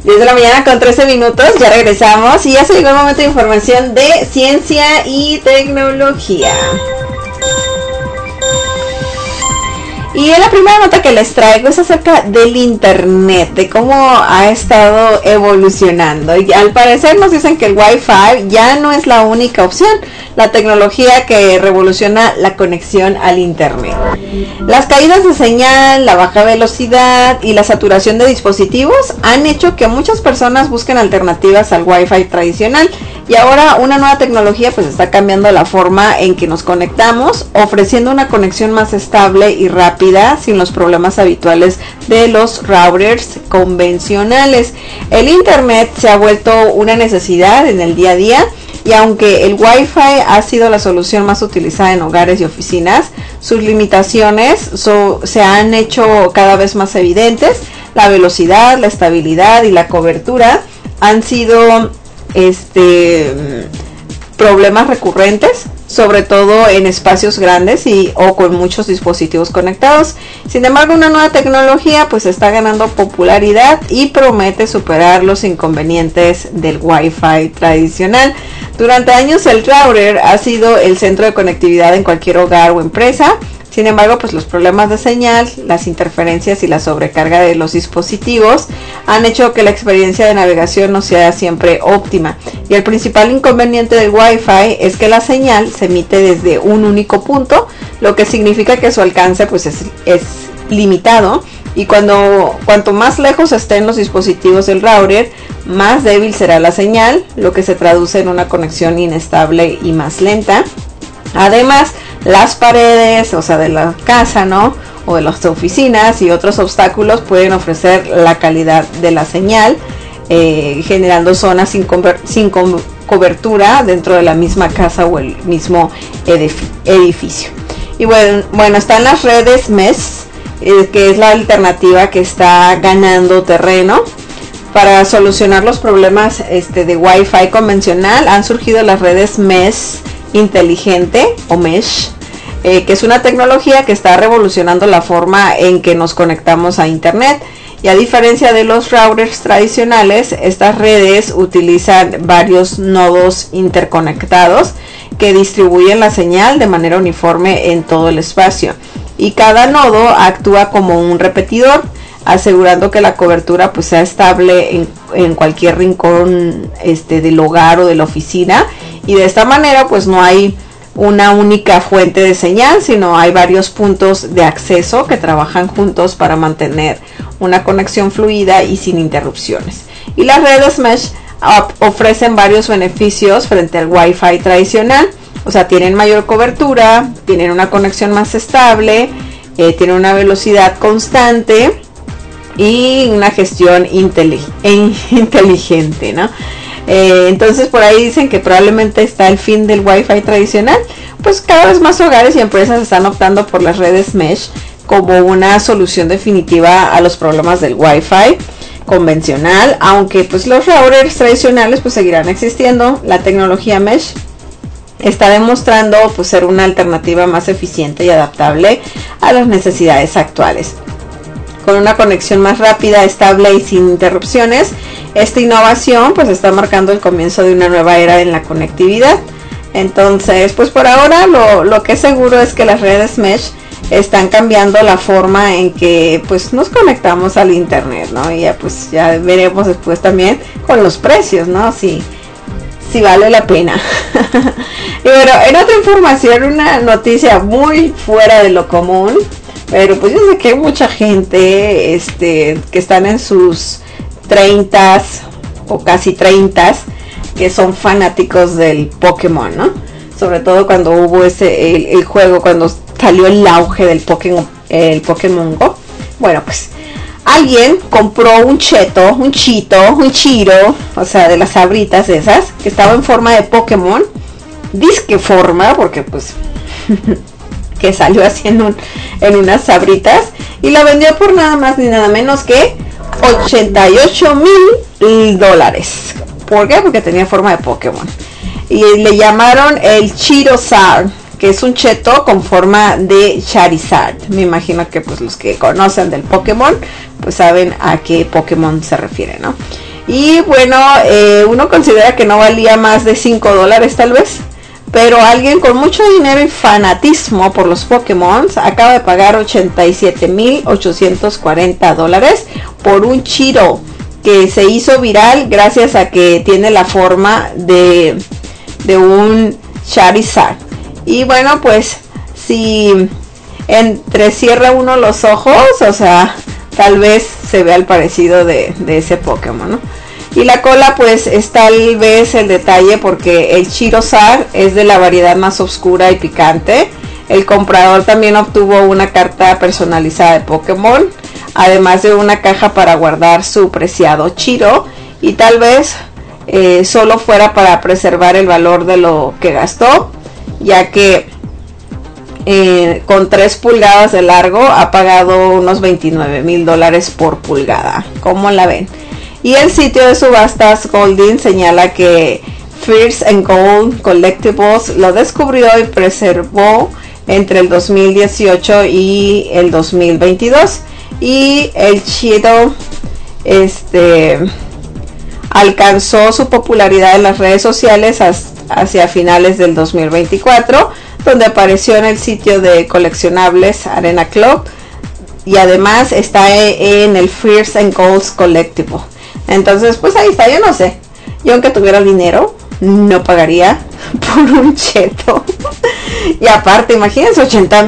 10 de la mañana con 13 minutos, ya regresamos y ya se llegó el momento de información de ciencia y tecnología. Y la primera nota que les traigo es acerca del internet, de cómo ha estado evolucionando. Y al parecer nos dicen que el Wi-Fi ya no es la única opción, la tecnología que revoluciona la conexión al internet. Las caídas de señal, la baja velocidad y la saturación de dispositivos han hecho que muchas personas busquen alternativas al Wi-Fi tradicional. Y ahora una nueva tecnología pues está cambiando la forma en que nos conectamos, ofreciendo una conexión más estable y rápida sin los problemas habituales de los routers convencionales. El internet se ha vuelto una necesidad en el día a día y aunque el Wi-Fi ha sido la solución más utilizada en hogares y oficinas, sus limitaciones se han hecho cada vez más evidentes. La velocidad, la estabilidad y la cobertura han sido problemas recurrentes, sobre todo en espacios grandes o con muchos dispositivos conectados. Sin embargo, una nueva tecnología pues está ganando popularidad y promete superar los inconvenientes del Wi-Fi tradicional. Durante años el router ha sido el centro de conectividad en cualquier hogar o empresa. Sin embargo, pues los problemas de señal, las interferencias y la sobrecarga de los dispositivos han hecho que la experiencia de navegación no sea siempre óptima. Y el principal inconveniente del Wi-Fi es que la señal se emite desde un único punto, lo que significa que su alcance pues es limitado. Y cuanto más lejos estén los dispositivos del router, más débil será la señal, lo que se traduce en una conexión inestable y más lenta. Además, las paredes, o sea, de la casa, ¿no? O de las oficinas y otros obstáculos pueden ofrecer la calidad de la señal, generando zonas sin cobertura dentro de la misma casa o el mismo edificio. Y bueno, están las redes mesh, que es la alternativa que está ganando terreno. Para solucionar los problemas de Wi-Fi convencional, han surgido las redes mesh inteligente o mesh, que es una tecnología que está revolucionando la forma en que nos conectamos a internet. Y a diferencia de los routers tradicionales, estas redes utilizan varios nodos interconectados que distribuyen la señal de manera uniforme en todo el espacio, y cada nodo actúa como un repetidor, asegurando que la cobertura pues sea estable en cualquier rincón del hogar o de la oficina. Y de esta manera pues no hay una única fuente de señal, sino hay varios puntos de acceso que trabajan juntos para mantener una conexión fluida y sin interrupciones. Y las redes mesh ofrecen varios beneficios frente al Wi-Fi tradicional. O sea, tienen mayor cobertura, tienen una conexión más estable, tienen una velocidad constante y una gestión inteligente, ¿no? Entonces por ahí dicen que probablemente está el fin del Wi-Fi tradicional. Pues cada vez más hogares y empresas están optando por las redes mesh como una solución definitiva a los problemas del Wi-Fi convencional, aunque pues los routers tradicionales pues seguirán existiendo. La tecnología mesh está demostrando pues ser una alternativa más eficiente y adaptable a las necesidades actuales. Con una conexión más rápida, estable y sin interrupciones, esta innovación pues está marcando el comienzo de una nueva era en la conectividad. Entonces pues por ahora lo que es seguro es que las redes mesh están cambiando la forma en que pues nos conectamos al internet, ¿no? Y ya veremos después también con los precios, ¿no? Si vale la pena. Y bueno, en otra información, una noticia muy fuera de lo común, pero pues yo sé que hay mucha gente que están en sus 30s o casi 30s que son fanáticos del Pokémon, ¿no? Sobre todo cuando hubo el juego, cuando salió el auge del Pokémon Go. Bueno, pues alguien compró un chiro, o sea, de las sabritas esas, que estaba en forma de Pokémon, disque forma, porque pues que salió así en unas sabritas, y la vendió por nada más ni nada menos que $88,000. ¿Por qué? Porque tenía forma de Pokémon. Y le llamaron el Charizard, que es un cheto con forma de Charizard. Me imagino que pues los que conocen del Pokémon pues saben a qué Pokémon se refiere, ¿no? Y bueno, uno considera que no valía más de $5 tal vez, pero alguien con mucho dinero y fanatismo por los Pokémon acaba de pagar $87,840 por un Cheeto que se hizo viral gracias a que tiene la forma de un Charizard. Y bueno, pues si entrecierra uno los ojos, o sea, tal vez se vea el parecido de ese Pokémon, ¿no? Y la cola pues es tal vez el detalle porque el Charizard es de la variedad más oscura y picante. El comprador también obtuvo una carta personalizada de Pokémon, además de una caja para guardar su preciado Cheeto, y tal vez solo fuera para preservar el valor de lo que gastó, ya que con 3 pulgadas de largo ha pagado unos $29,000 por pulgada. ¿Cómo la ven? Y el sitio de subastas Goldin señala que First and Gold Collectibles lo descubrió y preservó entre el 2018 y el 2022. Y el Cheeto alcanzó su popularidad en las redes sociales hacia finales del 2024, donde apareció en el sitio de coleccionables Arena Club, y además está en el First and Gold Collectible. Entonces pues ahí está. Yo no sé, yo aunque tuviera dinero no pagaría por un cheto. Y aparte, imagínense,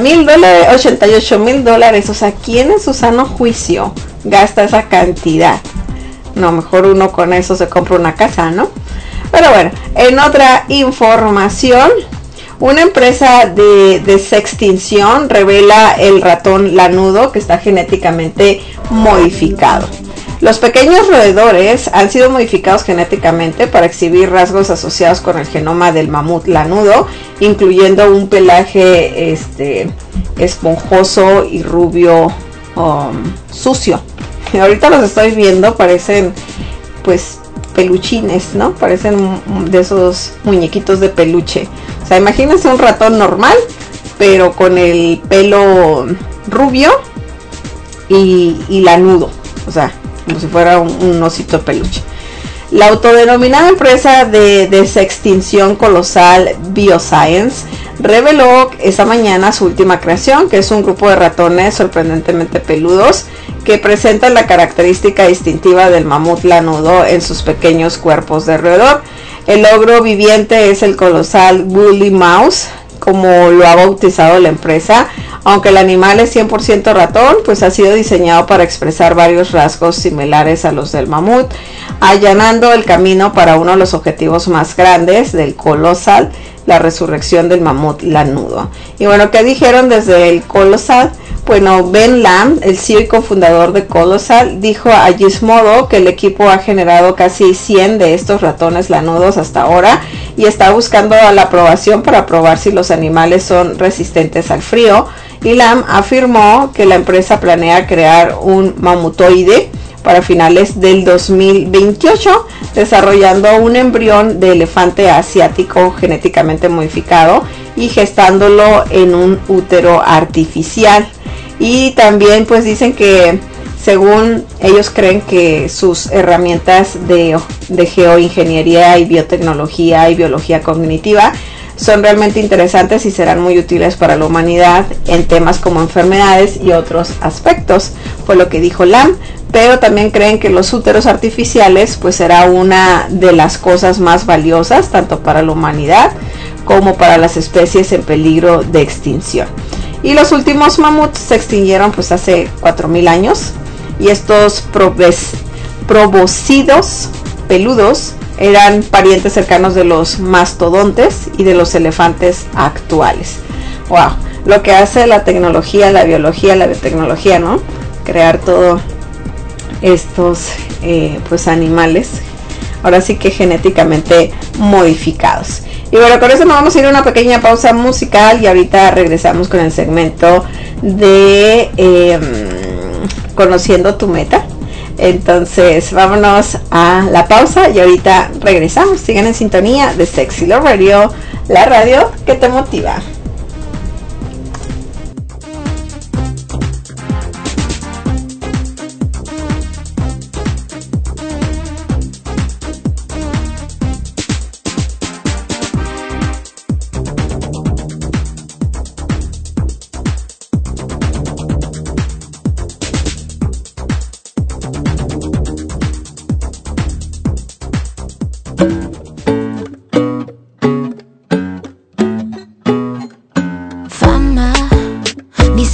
$88,000. O sea, ¿quién en su sano juicio gasta esa cantidad? No, mejor uno con eso se compra una casa, ¿no? Pero bueno, en otra información, una empresa de sextinción revela el ratón lanudo que está genéticamente modificado. Los pequeños roedores han sido modificados genéticamente para exhibir rasgos asociados con el genoma del mamut lanudo, incluyendo un pelaje esponjoso y rubio sucio. Y ahorita los estoy viendo, parecen pues peluchines, ¿no? Parecen de esos muñequitos de peluche. O sea, imagínense un ratón normal, pero con el pelo rubio y lanudo. O sea, como si fuera un osito de peluche. La autodenominada empresa de sextinción colosal Bioscience reveló esta mañana su última creación, que es un grupo de ratones sorprendentemente peludos que presentan la característica distintiva del mamut lanudo en sus pequeños cuerpos de roedor. El ogro viviente es el colosal Woolly Mouse, como lo ha bautizado la empresa. Aunque el animal es 100% ratón, pues ha sido diseñado para expresar varios rasgos similares a los del mamut, allanando el camino para uno de los objetivos más grandes del colosal, la resurrección del mamut lanudo. Y bueno, ¿qué dijeron desde el colosal? Bueno, Ben Lamb, el CEO y cofundador de Colosal, dijo a Gizmodo que el equipo ha generado casi 100 de estos ratones lanudos hasta ahora y está buscando la aprobación para probar si los animales son resistentes al frío. Y Lamb afirmó que la empresa planea crear un mamutoide para finales del 2028, desarrollando un embrión de elefante asiático genéticamente modificado y gestándolo en un útero artificial. Y también pues dicen que según ellos creen que sus herramientas de geoingeniería y biotecnología y biología cognitiva son realmente interesantes y serán muy útiles para la humanidad en temas como enfermedades y otros aspectos, fue lo que dijo Lam. Pero también creen que los úteros artificiales pues será una de las cosas más valiosas tanto para la humanidad como para las especies en peligro de extinción. Y los últimos mamuts se extinguieron pues hace 4,000 años, y estos probóscidos peludos eran parientes cercanos de los mastodontes y de los elefantes actuales. Wow, lo que hace la tecnología, la biología, la biotecnología, ¿no? Crear todo estos pues animales, ahora sí que genéticamente modificados. Y bueno, con eso nos vamos a ir a una pequeña pausa musical y ahorita regresamos con el segmento de Conociendo tu meta. Entonces vámonos a la pausa y ahorita regresamos. Sigan en sintonía de Sexy Love Radio, la radio que te motiva.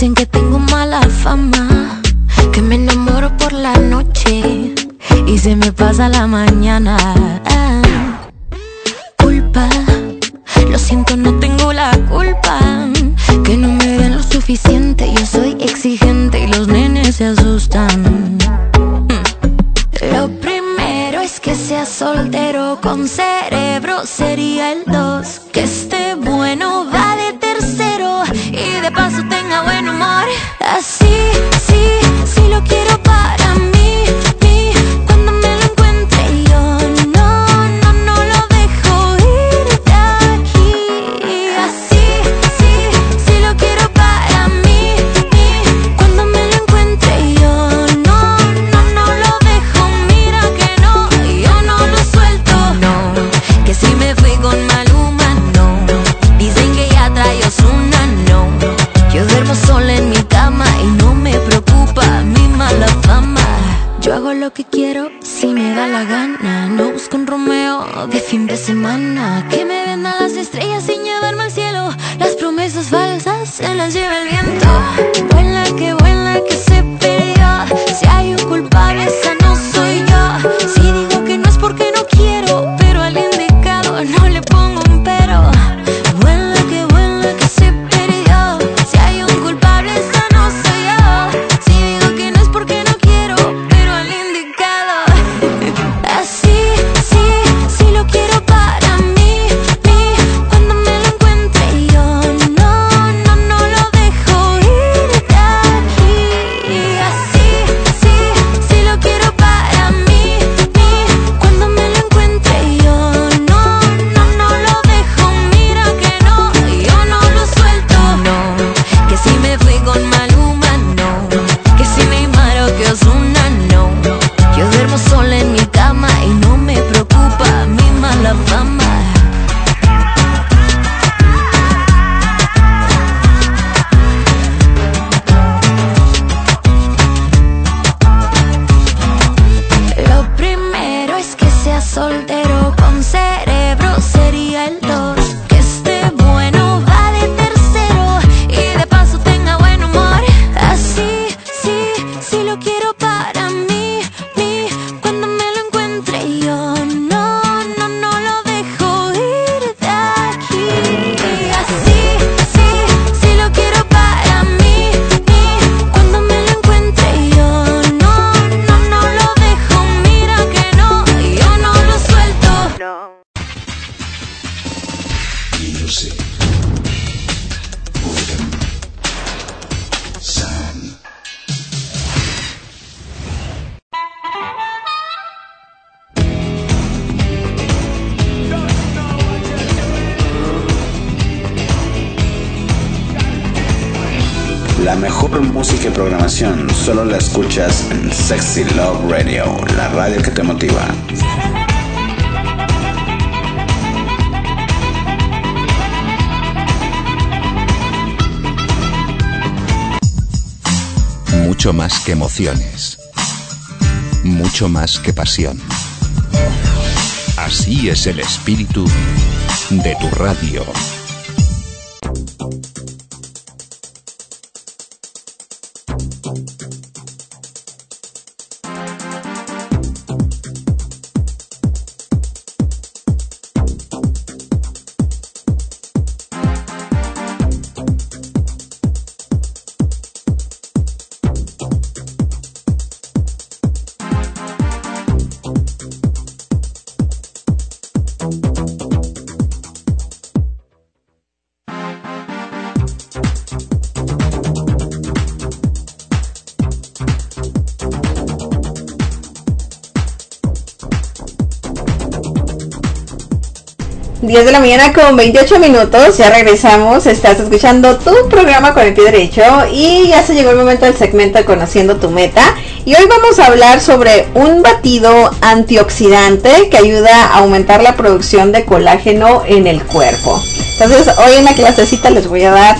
Dicen que tengo mala fama, que me enamoro por la noche y se me pasa la mañana. Culpa, lo siento, no tengo la culpa, que no me den lo suficiente. Yo soy exigente y los nenes se asustan. Lo primero es que sea soltero con cerebro, sería el 2. Que esté bueno, va de tercero y de paso tenga buen humor. Así, sí lo quiero para mí, cuando me lo encuentre yo no lo dejo ir de aquí. Así, sí lo quiero para mí, cuando me lo encuentre yo no lo dejo. Mira que no, yo no lo suelto. No, que si me fui con Maluma, no. Dicen que ya trae Ozuna, no. Yo duermo sola en mi cama y no me preocupa mi mala fama. Yo hago lo que quiero si me da la gana. No busco un Romeo de fin de semana. Que me vendan las estrellas sin llevarme al cielo. Las promesas falsas se las lleva el viento. Vuela que se perdió. Si hay un culpable, esa no soy yo. Si digo que no es porque no quiero, pero al indicado no le pongo un pero. Vuela que se perdió. Si hay un culpable, esa no soy yo. Si digo que no es porque no quiero, pero al indicado. Así, sí lo quiero para mí, cuando me lo encuentre yo no lo dejo ir de aquí. Así, sí lo quiero para mí, cuando me lo encuentre yo no lo dejo. Mira que no, yo no lo suelto. No, que si me fui con Maluma, no. Que si Neymar o que Ozuna, no. Yo duermo sola en mi cama y no me preocupa mi mala fama. Lo primero es que sea soltero con cerebro, sería el 2. Que esté bueno, va de tercero y de paso tenga buen humor. Así, sí lo quiero para mí, cuando me lo encuentre yo no lo dejo ir de aquí. Así, sí lo quiero para mí, cuando me lo encuentre yo no lo dejo. Mira que no, yo no lo suelto. Music. Boredom. Sound. La mejor música y programación solo la escuchas en Sexy Love Radio, la radio que te motiva. Mucho más que emociones. Mucho más que pasión. Así es el espíritu de tu radio. De la mañana con 28 minutos, ya regresamos, estás escuchando tu programa con el pie derecho y ya se llegó el momento del segmento de Conociendo tu Meta y hoy vamos a hablar sobre un batido antioxidante que ayuda a aumentar la producción de colágeno en el cuerpo. Entonces hoy en la clasecita les voy a dar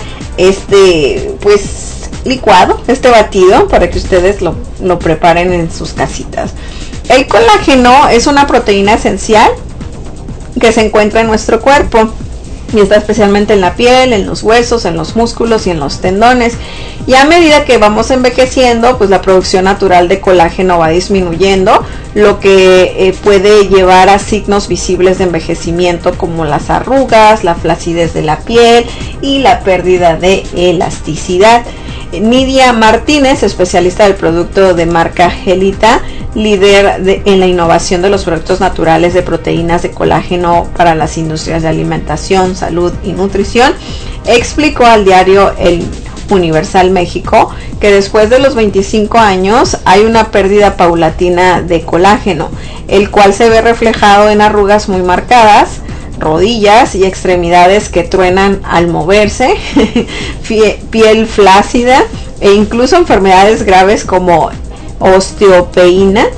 licuado, este batido para que ustedes lo preparen en sus casitas. El colágeno es una proteína esencial que se encuentra en nuestro cuerpo y está especialmente en la piel, en los huesos, en los músculos y en los tendones. Y a medida que vamos envejeciendo, pues la producción natural de colágeno va disminuyendo, lo que puede llevar a signos visibles de envejecimiento como las arrugas, la flacidez de la piel y la pérdida de elasticidad. Nidia Martínez, especialista del producto de marca Gelita, líder en la innovación de los productos naturales de proteínas de colágeno para las industrias de alimentación, salud y nutrición, explicó al diario El Universal México que después de los 25 años hay una pérdida paulatina de colágeno, el cual se ve reflejado en arrugas muy marcadas, rodillas y extremidades que truenan al moverse, piel flácida e incluso enfermedades graves como osteopenia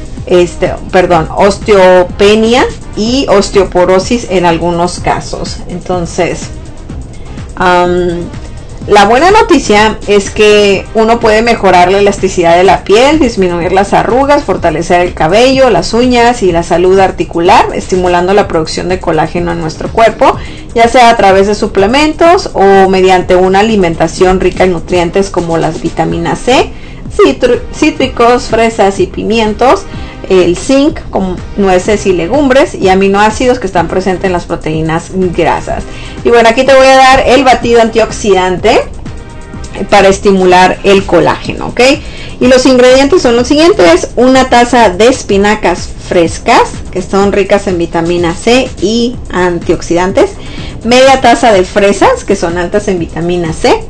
y osteoporosis en algunos casos. Entonces, la buena noticia es que uno puede mejorar la elasticidad de la piel, disminuir las arrugas, fortalecer el cabello, las uñas y la salud articular, estimulando la producción de colágeno en nuestro cuerpo, ya sea a través de suplementos o mediante una alimentación rica en nutrientes como las vitaminas C, cítricos, fresas y pimientos, el zinc, como nueces y legumbres, y aminoácidos que están presentes en las proteínas grasas. Y bueno, aquí te voy a dar el batido antioxidante para estimular el colágeno, ¿ok? Y los ingredientes son los siguientes: una taza de espinacas frescas, que son ricas en vitamina C y antioxidantes, media taza de fresas, que son altas en vitamina C,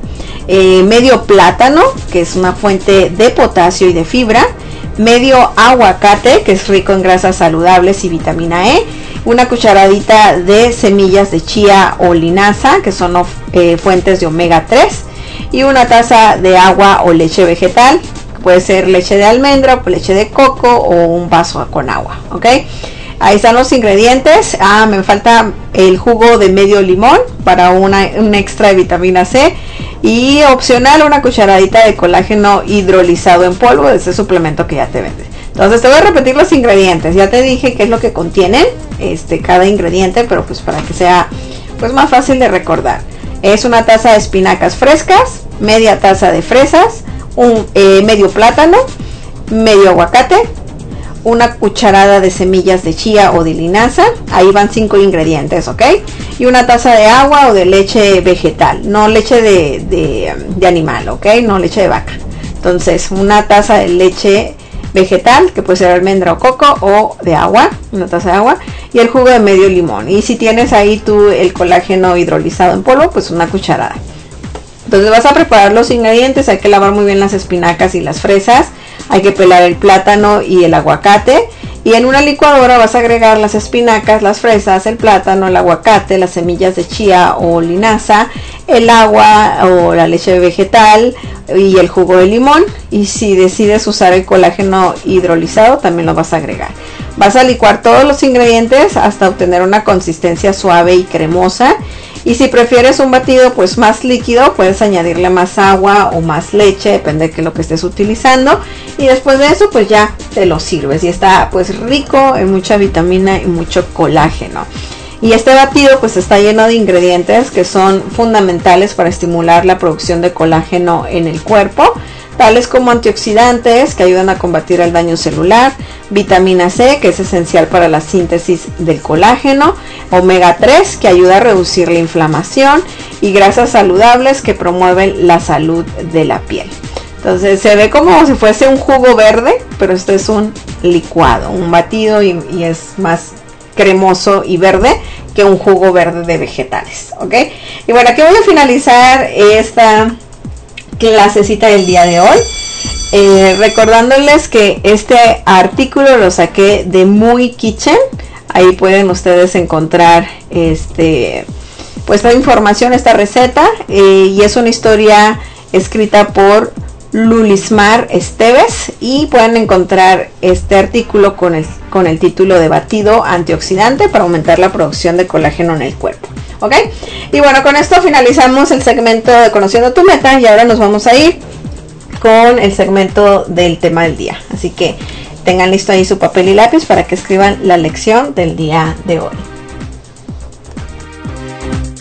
medio plátano, que es una fuente de potasio y de fibra, medio aguacate, que es rico en grasas saludables y vitamina E, una cucharadita de semillas de chía o linaza, que son fuentes de omega 3, y una taza de agua o leche vegetal, puede ser leche de almendra o leche de coco o un vaso con agua, ¿ok? Ahí están los ingredientes. Me falta el jugo de medio limón para un extra de vitamina C, y opcional una cucharadita de colágeno hidrolizado en polvo de este suplemento que ya te vende. Entonces te voy a repetir los ingredientes. Ya te dije qué es lo que contienen cada ingrediente, pero pues para que sea pues más fácil de recordar. Es una taza de espinacas frescas, media taza de fresas, medio plátano, medio aguacate, una cucharada de semillas de chía o de linaza, ahí van 5 ingredientes, ¿ok? Y una taza de agua o de leche vegetal, no leche de animal, ¿ok? No leche de vaca. Entonces, una taza de leche vegetal, que puede ser almendra o coco, o de agua, una taza de agua, y el jugo de medio limón. Y si tienes ahí tú el colágeno hidrolizado en polvo, pues una cucharada. Entonces vas a preparar los ingredientes. Hay que lavar muy bien las espinacas y las fresas, hay que pelar el plátano y el aguacate, y en una licuadora vas a agregar las espinacas, las fresas, el plátano, el aguacate, las semillas de chía o linaza, el agua o la leche vegetal y el jugo de limón. Y si decides usar el colágeno hidrolizado, también lo vas a agregar. Vas a licuar todos los ingredientes hasta obtener una consistencia suave y cremosa. Y si prefieres un batido pues más líquido, puedes añadirle más agua o más leche, depende de lo que estés utilizando. Y después de eso pues ya te lo sirves y está pues rico en mucha vitamina y mucho colágeno. Y este batido pues está lleno de ingredientes que son fundamentales para estimular la producción de colágeno en el cuerpo, tales como antioxidantes que ayudan a combatir el daño celular, vitamina C, que es esencial para la síntesis del colágeno, omega 3, que ayuda a reducir la inflamación, y grasas saludables que promueven la salud de la piel. Entonces se ve como si fuese un jugo verde, pero esto es un licuado, un batido, y es más cremoso y verde que un jugo verde de vegetales, ¿ok? Y bueno, aquí voy a finalizar esta clasecita del día de hoy, recordándoles que este artículo lo saqué de Muy Kitchen. Ahí pueden ustedes encontrar pues esta información, esta receta, y es una historia escrita por Lulismar Esteves, y pueden encontrar este artículo con el título de batido antioxidante para aumentar la producción de colágeno en el cuerpo. ¿Ok? Y bueno, con esto finalizamos el segmento de Conociendo tu Meta, y ahora nos vamos a ir con el segmento del tema del día. Así que tengan listo ahí su papel y lápiz para que escriban la lección del día de hoy.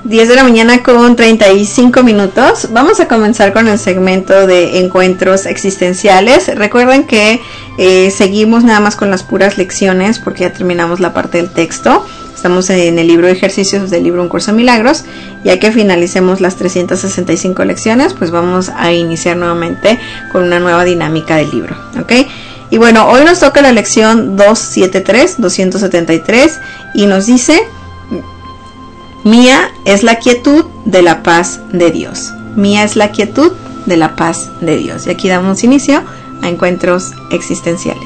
10 de la mañana con 35 minutos. Vamos a comenzar con el segmento de encuentros existenciales. Recuerden que seguimos nada más con las puras lecciones porque ya terminamos la parte del texto. Estamos en el libro de ejercicios del libro Un Curso de Milagros. Ya que finalicemos las 365 lecciones, pues vamos a iniciar nuevamente con una nueva dinámica del libro, ¿ok? Y bueno, hoy nos toca la lección 273 y nos dice: mía es la quietud de la paz de Dios. Mía es la quietud de la paz de Dios. Y aquí damos inicio a encuentros existenciales.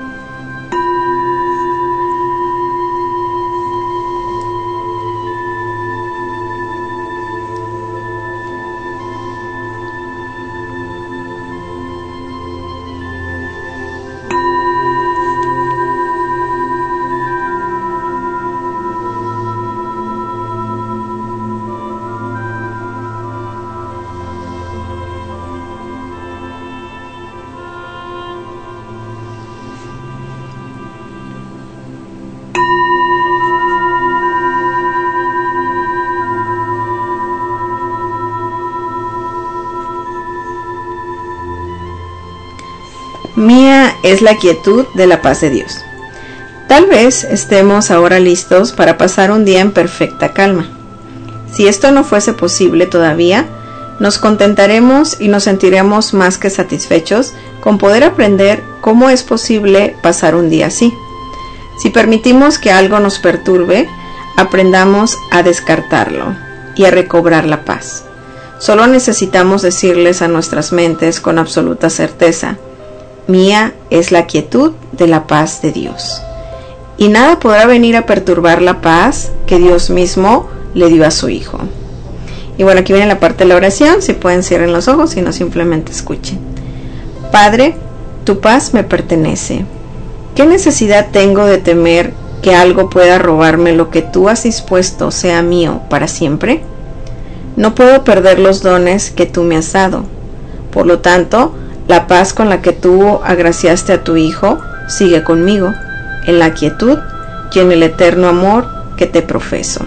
Mía es la quietud de la paz de Dios. Tal vez estemos ahora listos para pasar un día en perfecta calma. Si esto no fuese posible todavía, nos contentaremos y nos sentiremos más que satisfechos con poder aprender cómo es posible pasar un día así. Si permitimos que algo nos perturbe, aprendamos a descartarlo y a recobrar la paz. Solo necesitamos decirles a nuestras mentes con absoluta certeza: mía es la quietud de la paz de Dios. Y nada podrá venir a perturbar la paz que Dios mismo le dio a su Hijo. Y bueno, aquí viene la parte de la oración. Si pueden, cierren los ojos y no simplemente escuchen. Padre, tu paz me pertenece. ¿Qué necesidad tengo de temer que algo pueda robarme lo que tú has dispuesto sea mío para siempre? No puedo perder los dones que tú me has dado. Por lo tanto, la paz con la que tú agraciaste a tu Hijo sigue conmigo, en la quietud y en el eterno amor que te profeso.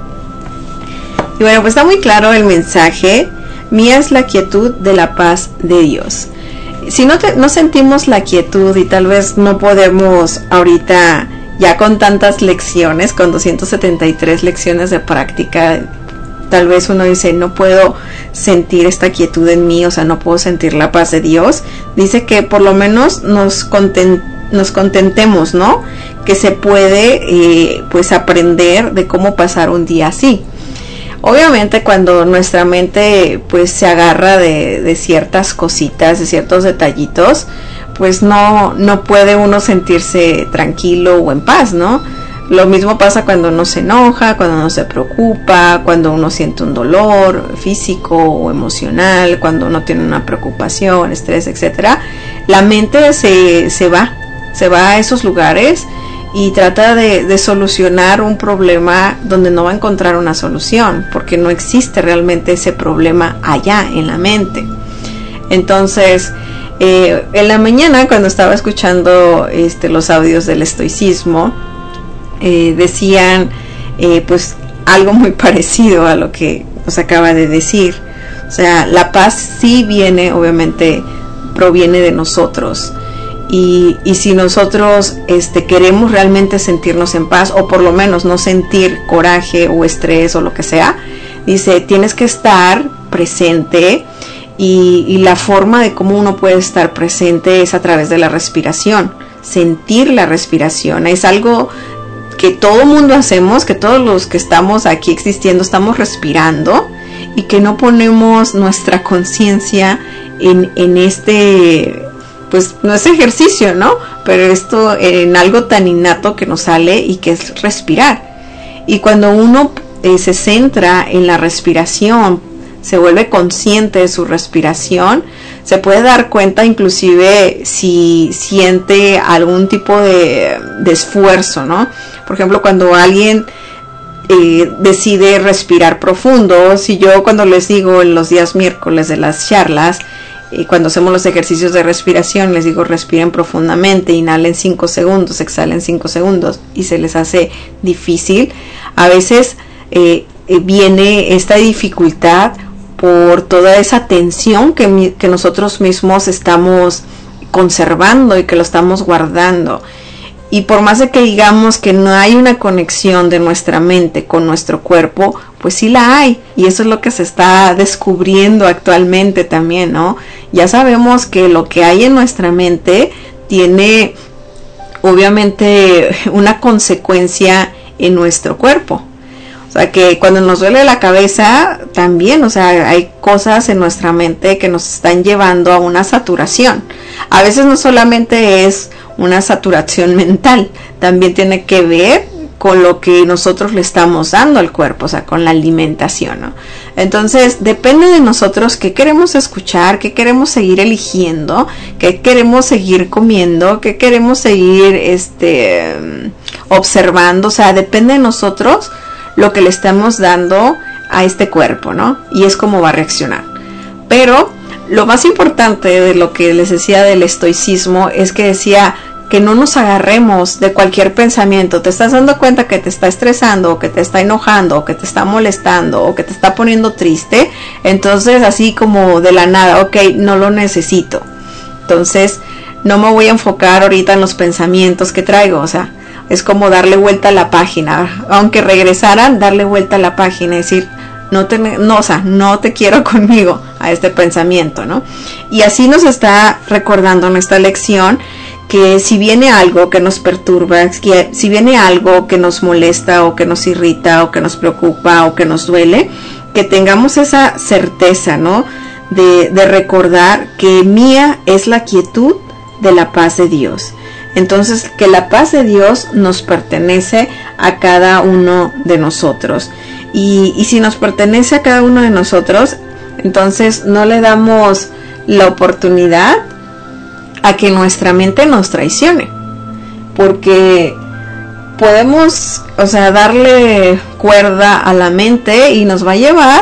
Y bueno, pues está muy claro el mensaje. Mía es la quietud de la paz de Dios. Si no sentimos la quietud, y tal vez no podemos ahorita, ya con tantas lecciones, con 273 lecciones de práctica, tal vez uno dice: no puedo sentir esta quietud en mí, o sea, no puedo sentir la paz de Dios. Dice que por lo menos nos contentemos, ¿no? Que se puede pues aprender de cómo pasar un día así. Obviamente cuando nuestra mente pues se agarra de ciertas cositas, de ciertos detallitos, pues no puede uno sentirse tranquilo o en paz, ¿no? Lo mismo pasa cuando uno se enoja, cuando uno se preocupa, cuando uno siente un dolor físico o emocional, cuando uno tiene una preocupación, estrés, etcétera. La mente se va a esos lugares y trata de solucionar un problema donde no va a encontrar una solución, porque no existe realmente ese problema allá en la mente. Entonces, en la mañana, cuando estaba escuchando los audios del estoicismo, decían pues algo muy parecido a lo que nos acaba de decir. O sea, la paz sí viene, obviamente proviene de nosotros, y si nosotros queremos realmente sentirnos en paz, o por lo menos no sentir coraje o estrés o lo que sea, dice, tienes que estar presente, y la forma de cómo uno puede estar presente es a través de la respiración. Sentir la respiración es algo que todo mundo hacemos, que todos los que estamos aquí existiendo estamos respirando, y que no ponemos nuestra conciencia en pues no es ejercicio, ¿no? Pero esto en algo tan innato que nos sale, y que es respirar. Y cuando uno se centra en la respiración, se vuelve consciente de su respiración, se puede dar cuenta inclusive si siente algún tipo de esfuerzo, ¿no? Por ejemplo, cuando alguien decide respirar profundo, si yo cuando les digo en los días miércoles de las charlas, cuando hacemos los ejercicios de respiración, les digo respiren profundamente, inhalen 5 segundos, exhalen 5 segundos, y se les hace difícil, a veces viene esta dificultad por toda esa tensión que nosotros mismos estamos conservando y que lo estamos guardando. Y por más de que digamos que no hay una conexión de nuestra mente con nuestro cuerpo, pues sí la hay, y eso es lo que se está descubriendo actualmente también, ¿no? Ya sabemos que lo que hay en nuestra mente tiene obviamente una consecuencia en nuestro cuerpo. O sea, que cuando nos duele la cabeza también, o sea, hay cosas en nuestra mente que nos están llevando a una saturación. A veces no solamente es una saturación mental, también tiene que ver con lo que nosotros le estamos dando al cuerpo, o sea, con la alimentación, ¿no? Entonces, depende de nosotros qué queremos escuchar, qué queremos seguir eligiendo, qué queremos seguir comiendo, qué queremos seguir observando, o sea, depende de nosotros lo que le estamos dando a este cuerpo, ¿no? Y es cómo va a reaccionar. Pero lo más importante de lo que les decía del estoicismo es que decía que no nos agarremos de cualquier pensamiento. Te estás dando cuenta que te está estresando, o que te está enojando, o que te está molestando, o que te está poniendo triste, entonces así como de la nada, ok, no lo necesito, entonces no me voy a enfocar ahorita en los pensamientos que traigo. O sea, es como darle vuelta a la página, aunque regresaran, darle vuelta a la página y decir, no te quiero conmigo a este pensamiento, ¿no? Y así nos está recordando en esta lección que si viene algo que nos perturba, que si viene algo que nos molesta o que nos irrita o que nos preocupa o que nos duele, que tengamos esa certeza, ¿no? De recordar que mía es la quietud de la paz de Dios. Entonces, que la paz de Dios nos pertenece a cada uno de nosotros. Y si nos pertenece a cada uno de nosotros, entonces no le damos la oportunidad a que nuestra mente nos traicione, porque podemos, o sea, darle cuerda a la mente y nos va a llevar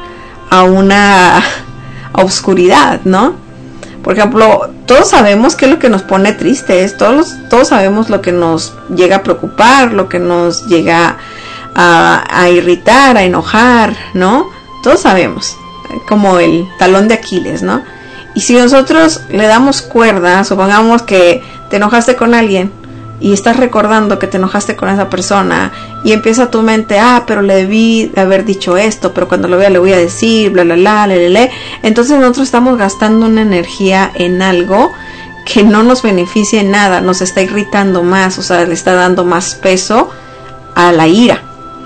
a una oscuridad, ¿no? Por ejemplo, todos sabemos qué es lo que nos pone tristes, todos sabemos lo que nos llega a preocupar, lo que nos llega a irritar, a enojar, ¿no? Todos sabemos, como el talón de Aquiles, ¿no? Y si nosotros le damos cuerda, supongamos que te enojaste con alguien y estás recordando que te enojaste con esa persona y empieza tu mente, pero le debí haber dicho esto, pero cuando lo vea le voy a decir, bla, bla, bla, le. Entonces nosotros estamos gastando una energía en algo que no nos beneficia en nada, nos está irritando más, o sea, le está dando más peso a la ira.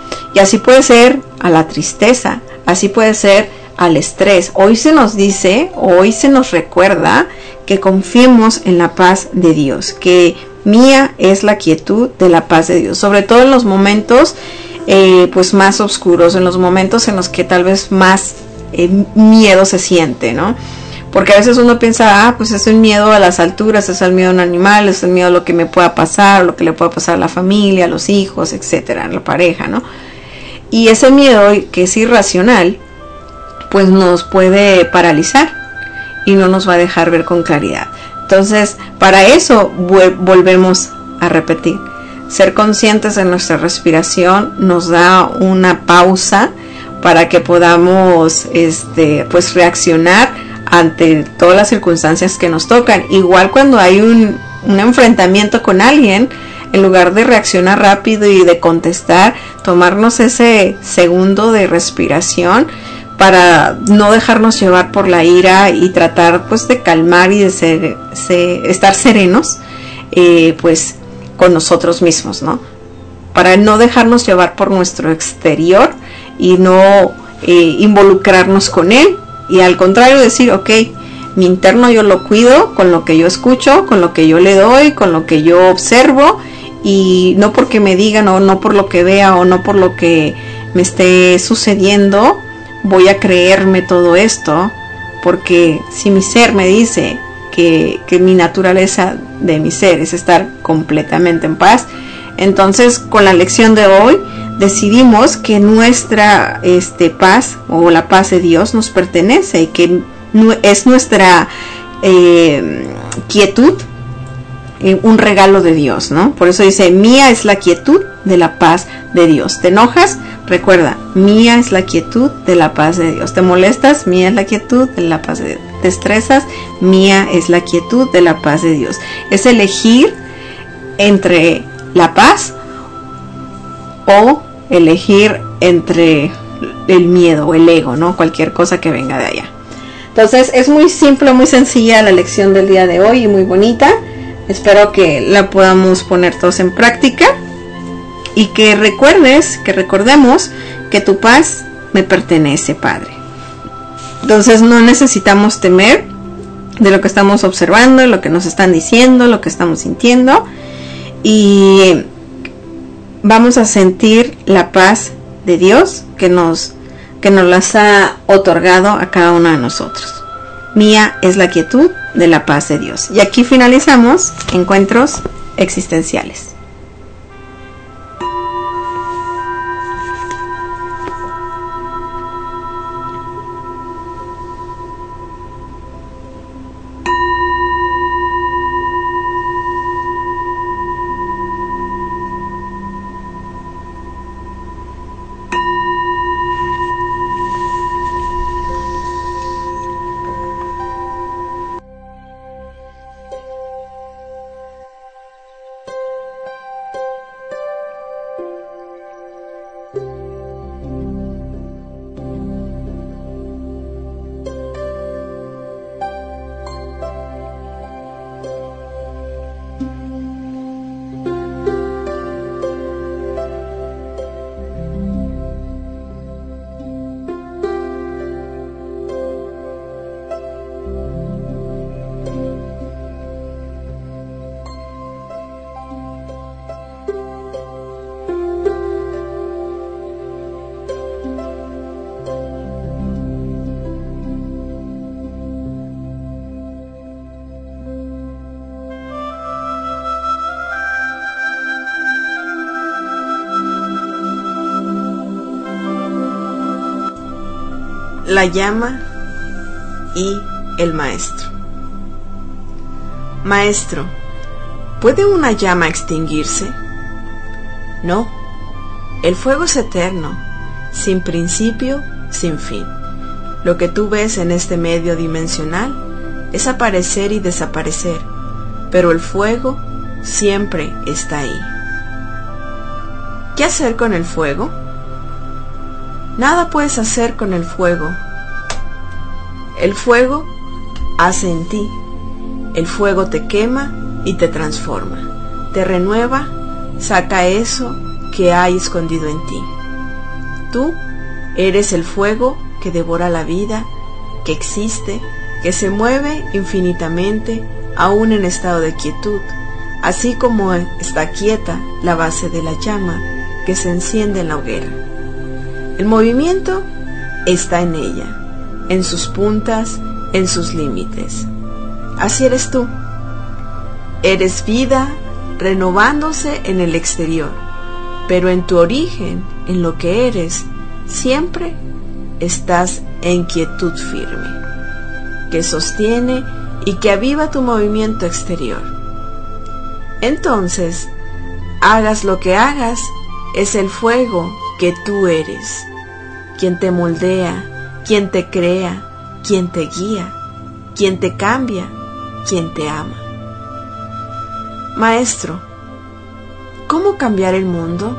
Y así puede ser a la tristeza, así puede ser al estrés. Hoy se nos dice, hoy se nos recuerda que confiemos en la paz de Dios, que mía es la quietud de la paz de Dios, sobre todo en los momentos pues más oscuros, en los momentos en los que tal vez más miedo se siente, ¿no? Porque a veces uno piensa, pues es el miedo a las alturas, es el miedo a un animal, es el miedo a lo que me pueda pasar, lo que le pueda pasar a la familia, a los hijos, etcétera, a la pareja, ¿no? Y ese miedo que es irracional, pues nos puede paralizar y no nos va a dejar ver con claridad. Entonces, para eso volvemos a repetir. Ser conscientes de nuestra respiración nos da una pausa para que podamos pues reaccionar ante todas las circunstancias que nos tocan. Igual cuando hay un enfrentamiento con alguien, en lugar de reaccionar rápido y de contestar, tomarnos ese segundo de respiración para no dejarnos llevar por la ira y tratar pues de calmar y de estar serenos pues con nosotros mismos, ¿no? Para no dejarnos llevar por nuestro exterior y no involucrarnos con él, y al contrario decir, ok, mi interno yo lo cuido con lo que yo escucho, con lo que yo le doy, con lo que yo observo, y no porque me digan o no por lo que vea o no por lo que me esté sucediendo voy a creerme todo esto, porque si mi ser me dice que mi naturaleza de mi ser es estar completamente en paz, entonces con la lección de hoy decidimos que nuestra paz o la paz de Dios nos pertenece y que es nuestra quietud, un regalo de Dios, ¿no? Por eso dice, mía es la quietud de la paz de Dios. ¿Te enojas? Recuerda, mía es la quietud de la paz de Dios. ¿Te molestas? Mía es la quietud de la paz de Dios. ¿Te estresas? Mía es la quietud de la paz de Dios. Es elegir entre la paz o elegir entre el miedo o el ego, ¿no? Cualquier cosa que venga de allá. Entonces es muy simple, muy sencilla la lección del día de hoy y muy bonita. Espero que la podamos poner todos en práctica y que recordemos que tu paz me pertenece, Padre. Entonces no necesitamos temer de lo que estamos observando, lo que nos están diciendo, lo que estamos sintiendo, y vamos a sentir la paz de Dios que nos las ha otorgado a cada uno de nosotros. Mía es la quietud de la paz de Dios. Y aquí finalizamos Encuentros Existenciales. La llama y el maestro. Maestro, ¿puede una llama extinguirse? No, el fuego es eterno, sin principio, sin fin. Lo que tú ves en este medio dimensional es aparecer y desaparecer, pero el fuego siempre está ahí. ¿Qué hacer con el fuego? Nada puedes hacer con el fuego. El fuego hace en ti. El fuego te quema y te transforma. Te renueva, saca eso que hay escondido en ti. Tú eres el fuego que devora la vida, que existe, que se mueve infinitamente, aún en estado de quietud, así como está quieta la base de la llama que se enciende en la hoguera. El movimiento está en ella, en sus puntas, en sus límites. Así eres tú. Eres vida renovándose en el exterior, pero en tu origen, en lo que eres, siempre estás en quietud firme, que sostiene y que aviva tu movimiento exterior. Entonces, hagas lo que hagas, es el fuego que tú eres, quien te moldea, quien te crea, quien te guía, quien te cambia, quien te ama. Maestro, ¿cómo cambiar el mundo?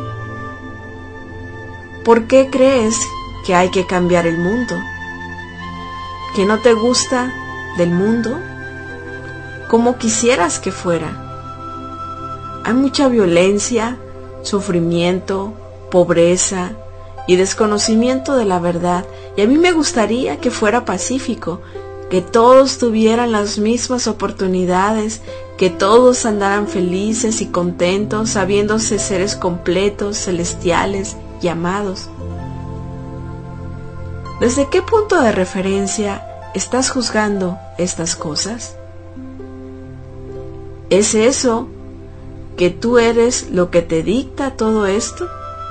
¿Por qué crees que hay que cambiar el mundo? ¿Que no te gusta del mundo? ¿Cómo quisieras que fuera? Hay mucha violencia, sufrimiento, pobreza y desconocimiento de la verdad, y a mí me gustaría que fuera pacífico, que todos tuvieran las mismas oportunidades, que todos andaran felices y contentos, sabiéndose seres completos, celestiales y amados. ¿Desde qué punto de referencia estás juzgando estas cosas? ¿Es eso que tú eres lo que te dicta todo esto?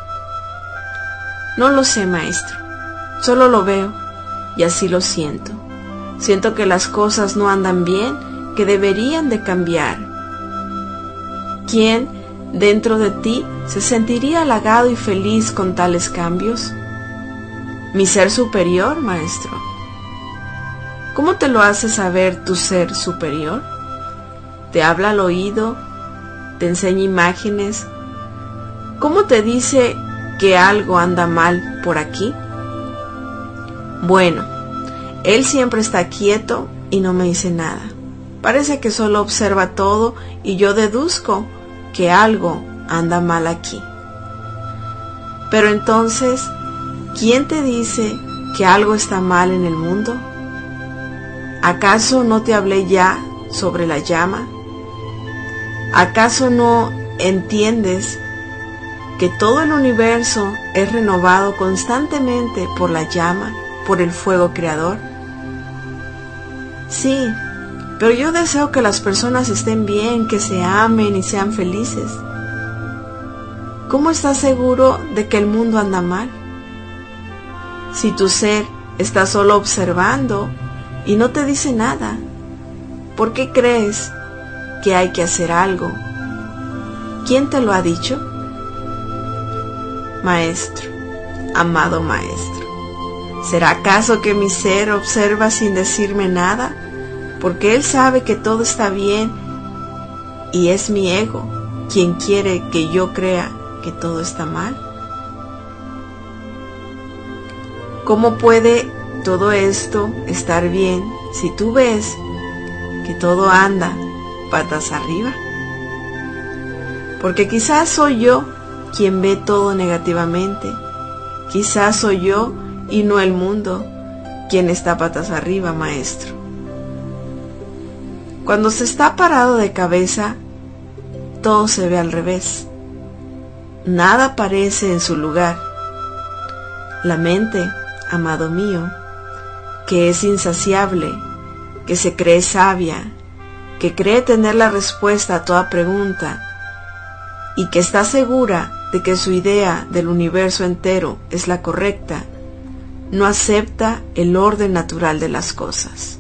No lo sé, maestro, solo lo veo y así lo siento. Siento que las cosas no andan bien, que deberían de cambiar. ¿Quién dentro de ti se sentiría halagado y feliz con tales cambios? Mi ser superior, maestro. ¿Cómo te lo hace saber tu ser superior? ¿Te habla al oído? ¿Te enseña imágenes? ¿Cómo te dice que algo anda mal por aquí? Bueno, él siempre está quieto y no me dice nada. Parece que solo observa todo y yo deduzco que algo anda mal aquí. Pero entonces, ¿quién te dice que algo está mal en el mundo? ¿Acaso no te hablé ya sobre la llama? ¿Acaso no entiendes que todo el universo es renovado constantemente por la llama, por el fuego creador? Sí, pero yo deseo que las personas estén bien, que se amen y sean felices. ¿Cómo estás seguro de que el mundo anda mal? Si tu ser está solo observando y no te dice nada, ¿por qué crees que hay que hacer algo? ¿Quién te lo ha dicho? Maestro, amado maestro, ¿será acaso que mi ser observa sin decirme nada? Porque él sabe que todo está bien y es mi ego quien quiere que yo crea que todo está mal. ¿Cómo puede todo esto estar bien si tú ves que todo anda patas arriba? Porque quizás soy yo quien ve todo negativamente. Quizás soy yo y no el mundo quien está patas arriba, maestro. Cuando se está parado de cabeza, todo se ve al revés. Nada aparece en su lugar. La mente, amado mío, que es insaciable, que se cree sabia, que cree tener la respuesta a toda pregunta y que está segura de que su idea del universo entero es la correcta, no acepta el orden natural de las cosas.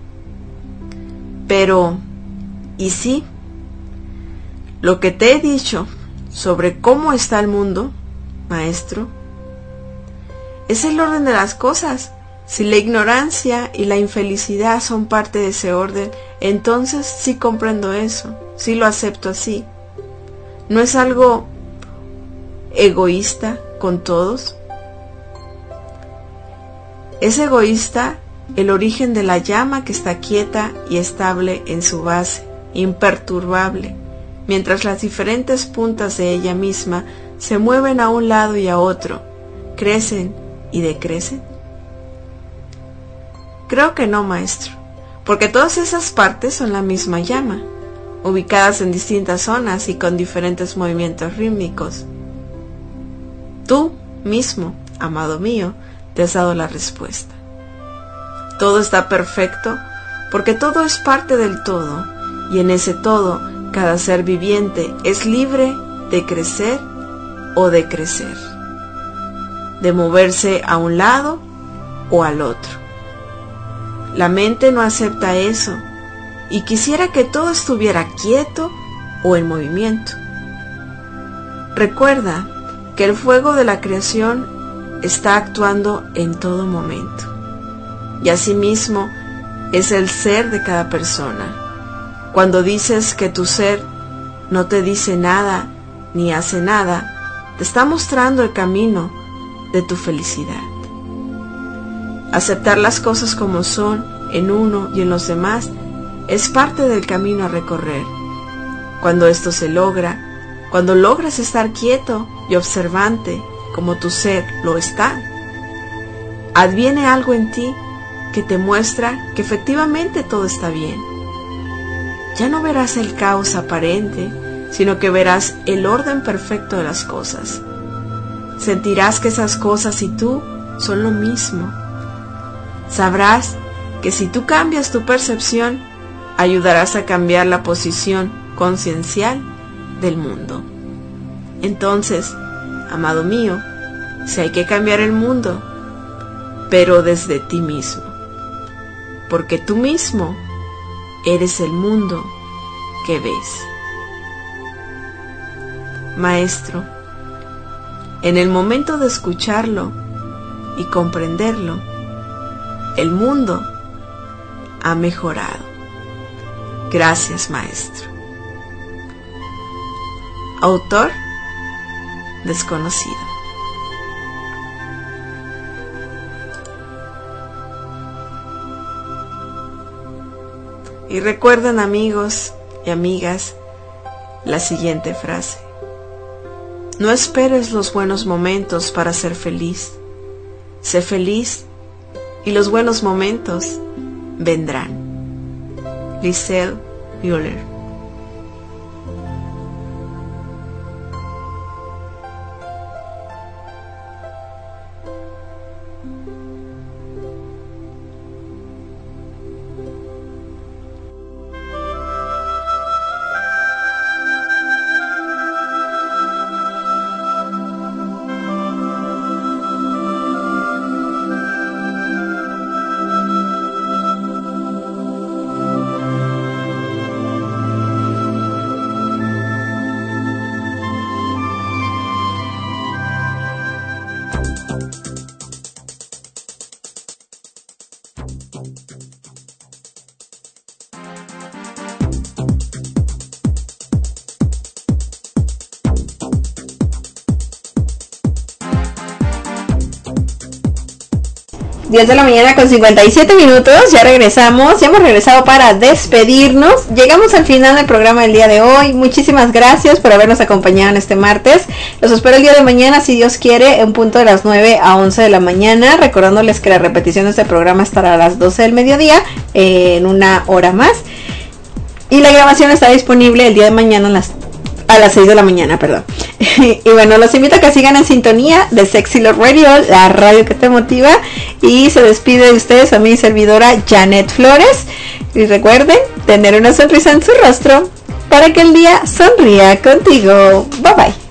Pero, ¿y si? Lo que te he dicho sobre cómo está el mundo, maestro, es el orden de las cosas. Si la ignorancia y la infelicidad son parte de ese orden, entonces sí comprendo eso, sí lo acepto así. ¿No es algo egoísta con todos? Es egoísta el origen de la llama que está quieta y estable en su base, imperturbable, mientras las diferentes puntas de ella misma se mueven a un lado y a otro, crecen y decrecen. Creo que no, maestro, porque todas esas partes son la misma llama, ubicadas en distintas zonas y con diferentes movimientos rítmicos. Tú mismo, amado mío, te has dado la respuesta. Todo está perfecto porque todo es parte del todo, y en ese todo cada ser viviente es libre de crecer o de crecer, de moverse a un lado o al otro. La mente no acepta eso y quisiera que todo estuviera quieto o en movimiento. Recuerda que el fuego de la creación está actuando en todo momento, y asimismo es el ser de cada persona. Cuando dices que tu ser no te dice nada ni hace nada, te está mostrando el camino de tu felicidad. Aceptar las cosas como son en uno y en los demás es parte del camino a recorrer. Cuando esto se logra, cuando logras estar quieto y observante como tu ser lo está, adviene algo en ti que te muestra que efectivamente todo está bien. Ya no verás el caos aparente, sino que verás el orden perfecto de las cosas. Sentirás que esas cosas y tú son lo mismo. Sabrás que si tú cambias tu percepción, ayudarás a cambiar la posición conciencial del mundo. Entonces, amado mío, si hay que cambiar el mundo, pero desde ti mismo, porque tú mismo eres el mundo que ves. Maestro, en el momento de escucharlo y comprenderlo, el mundo ha mejorado. Gracias, maestro. Autor desconocido. Y recuerden, amigos y amigas, la siguiente frase: no esperes los buenos momentos para ser feliz. Sé feliz y los buenos momentos vendrán. Lisel Müller. Diez de la mañana con 57 minutos, ya regresamos, ya hemos regresado para despedirnos. Llegamos al final del programa del día de hoy. Muchísimas gracias por habernos acompañado en este martes. Los espero el día de mañana, si Dios quiere, en punto de las 9 a 11 de la mañana. Recordándoles que la repetición de este programa estará a las 12 del mediodía, en una hora más. Y la grabación está disponible el día de mañana a las 6 de la mañana, perdón. Y bueno, los invito a que sigan en sintonía de Sexy Love Radio, la radio que te motiva. Y se despide de ustedes a mi servidora Janet Flores. Y recuerden tener una sonrisa en su rostro para que el día sonría contigo. Bye bye.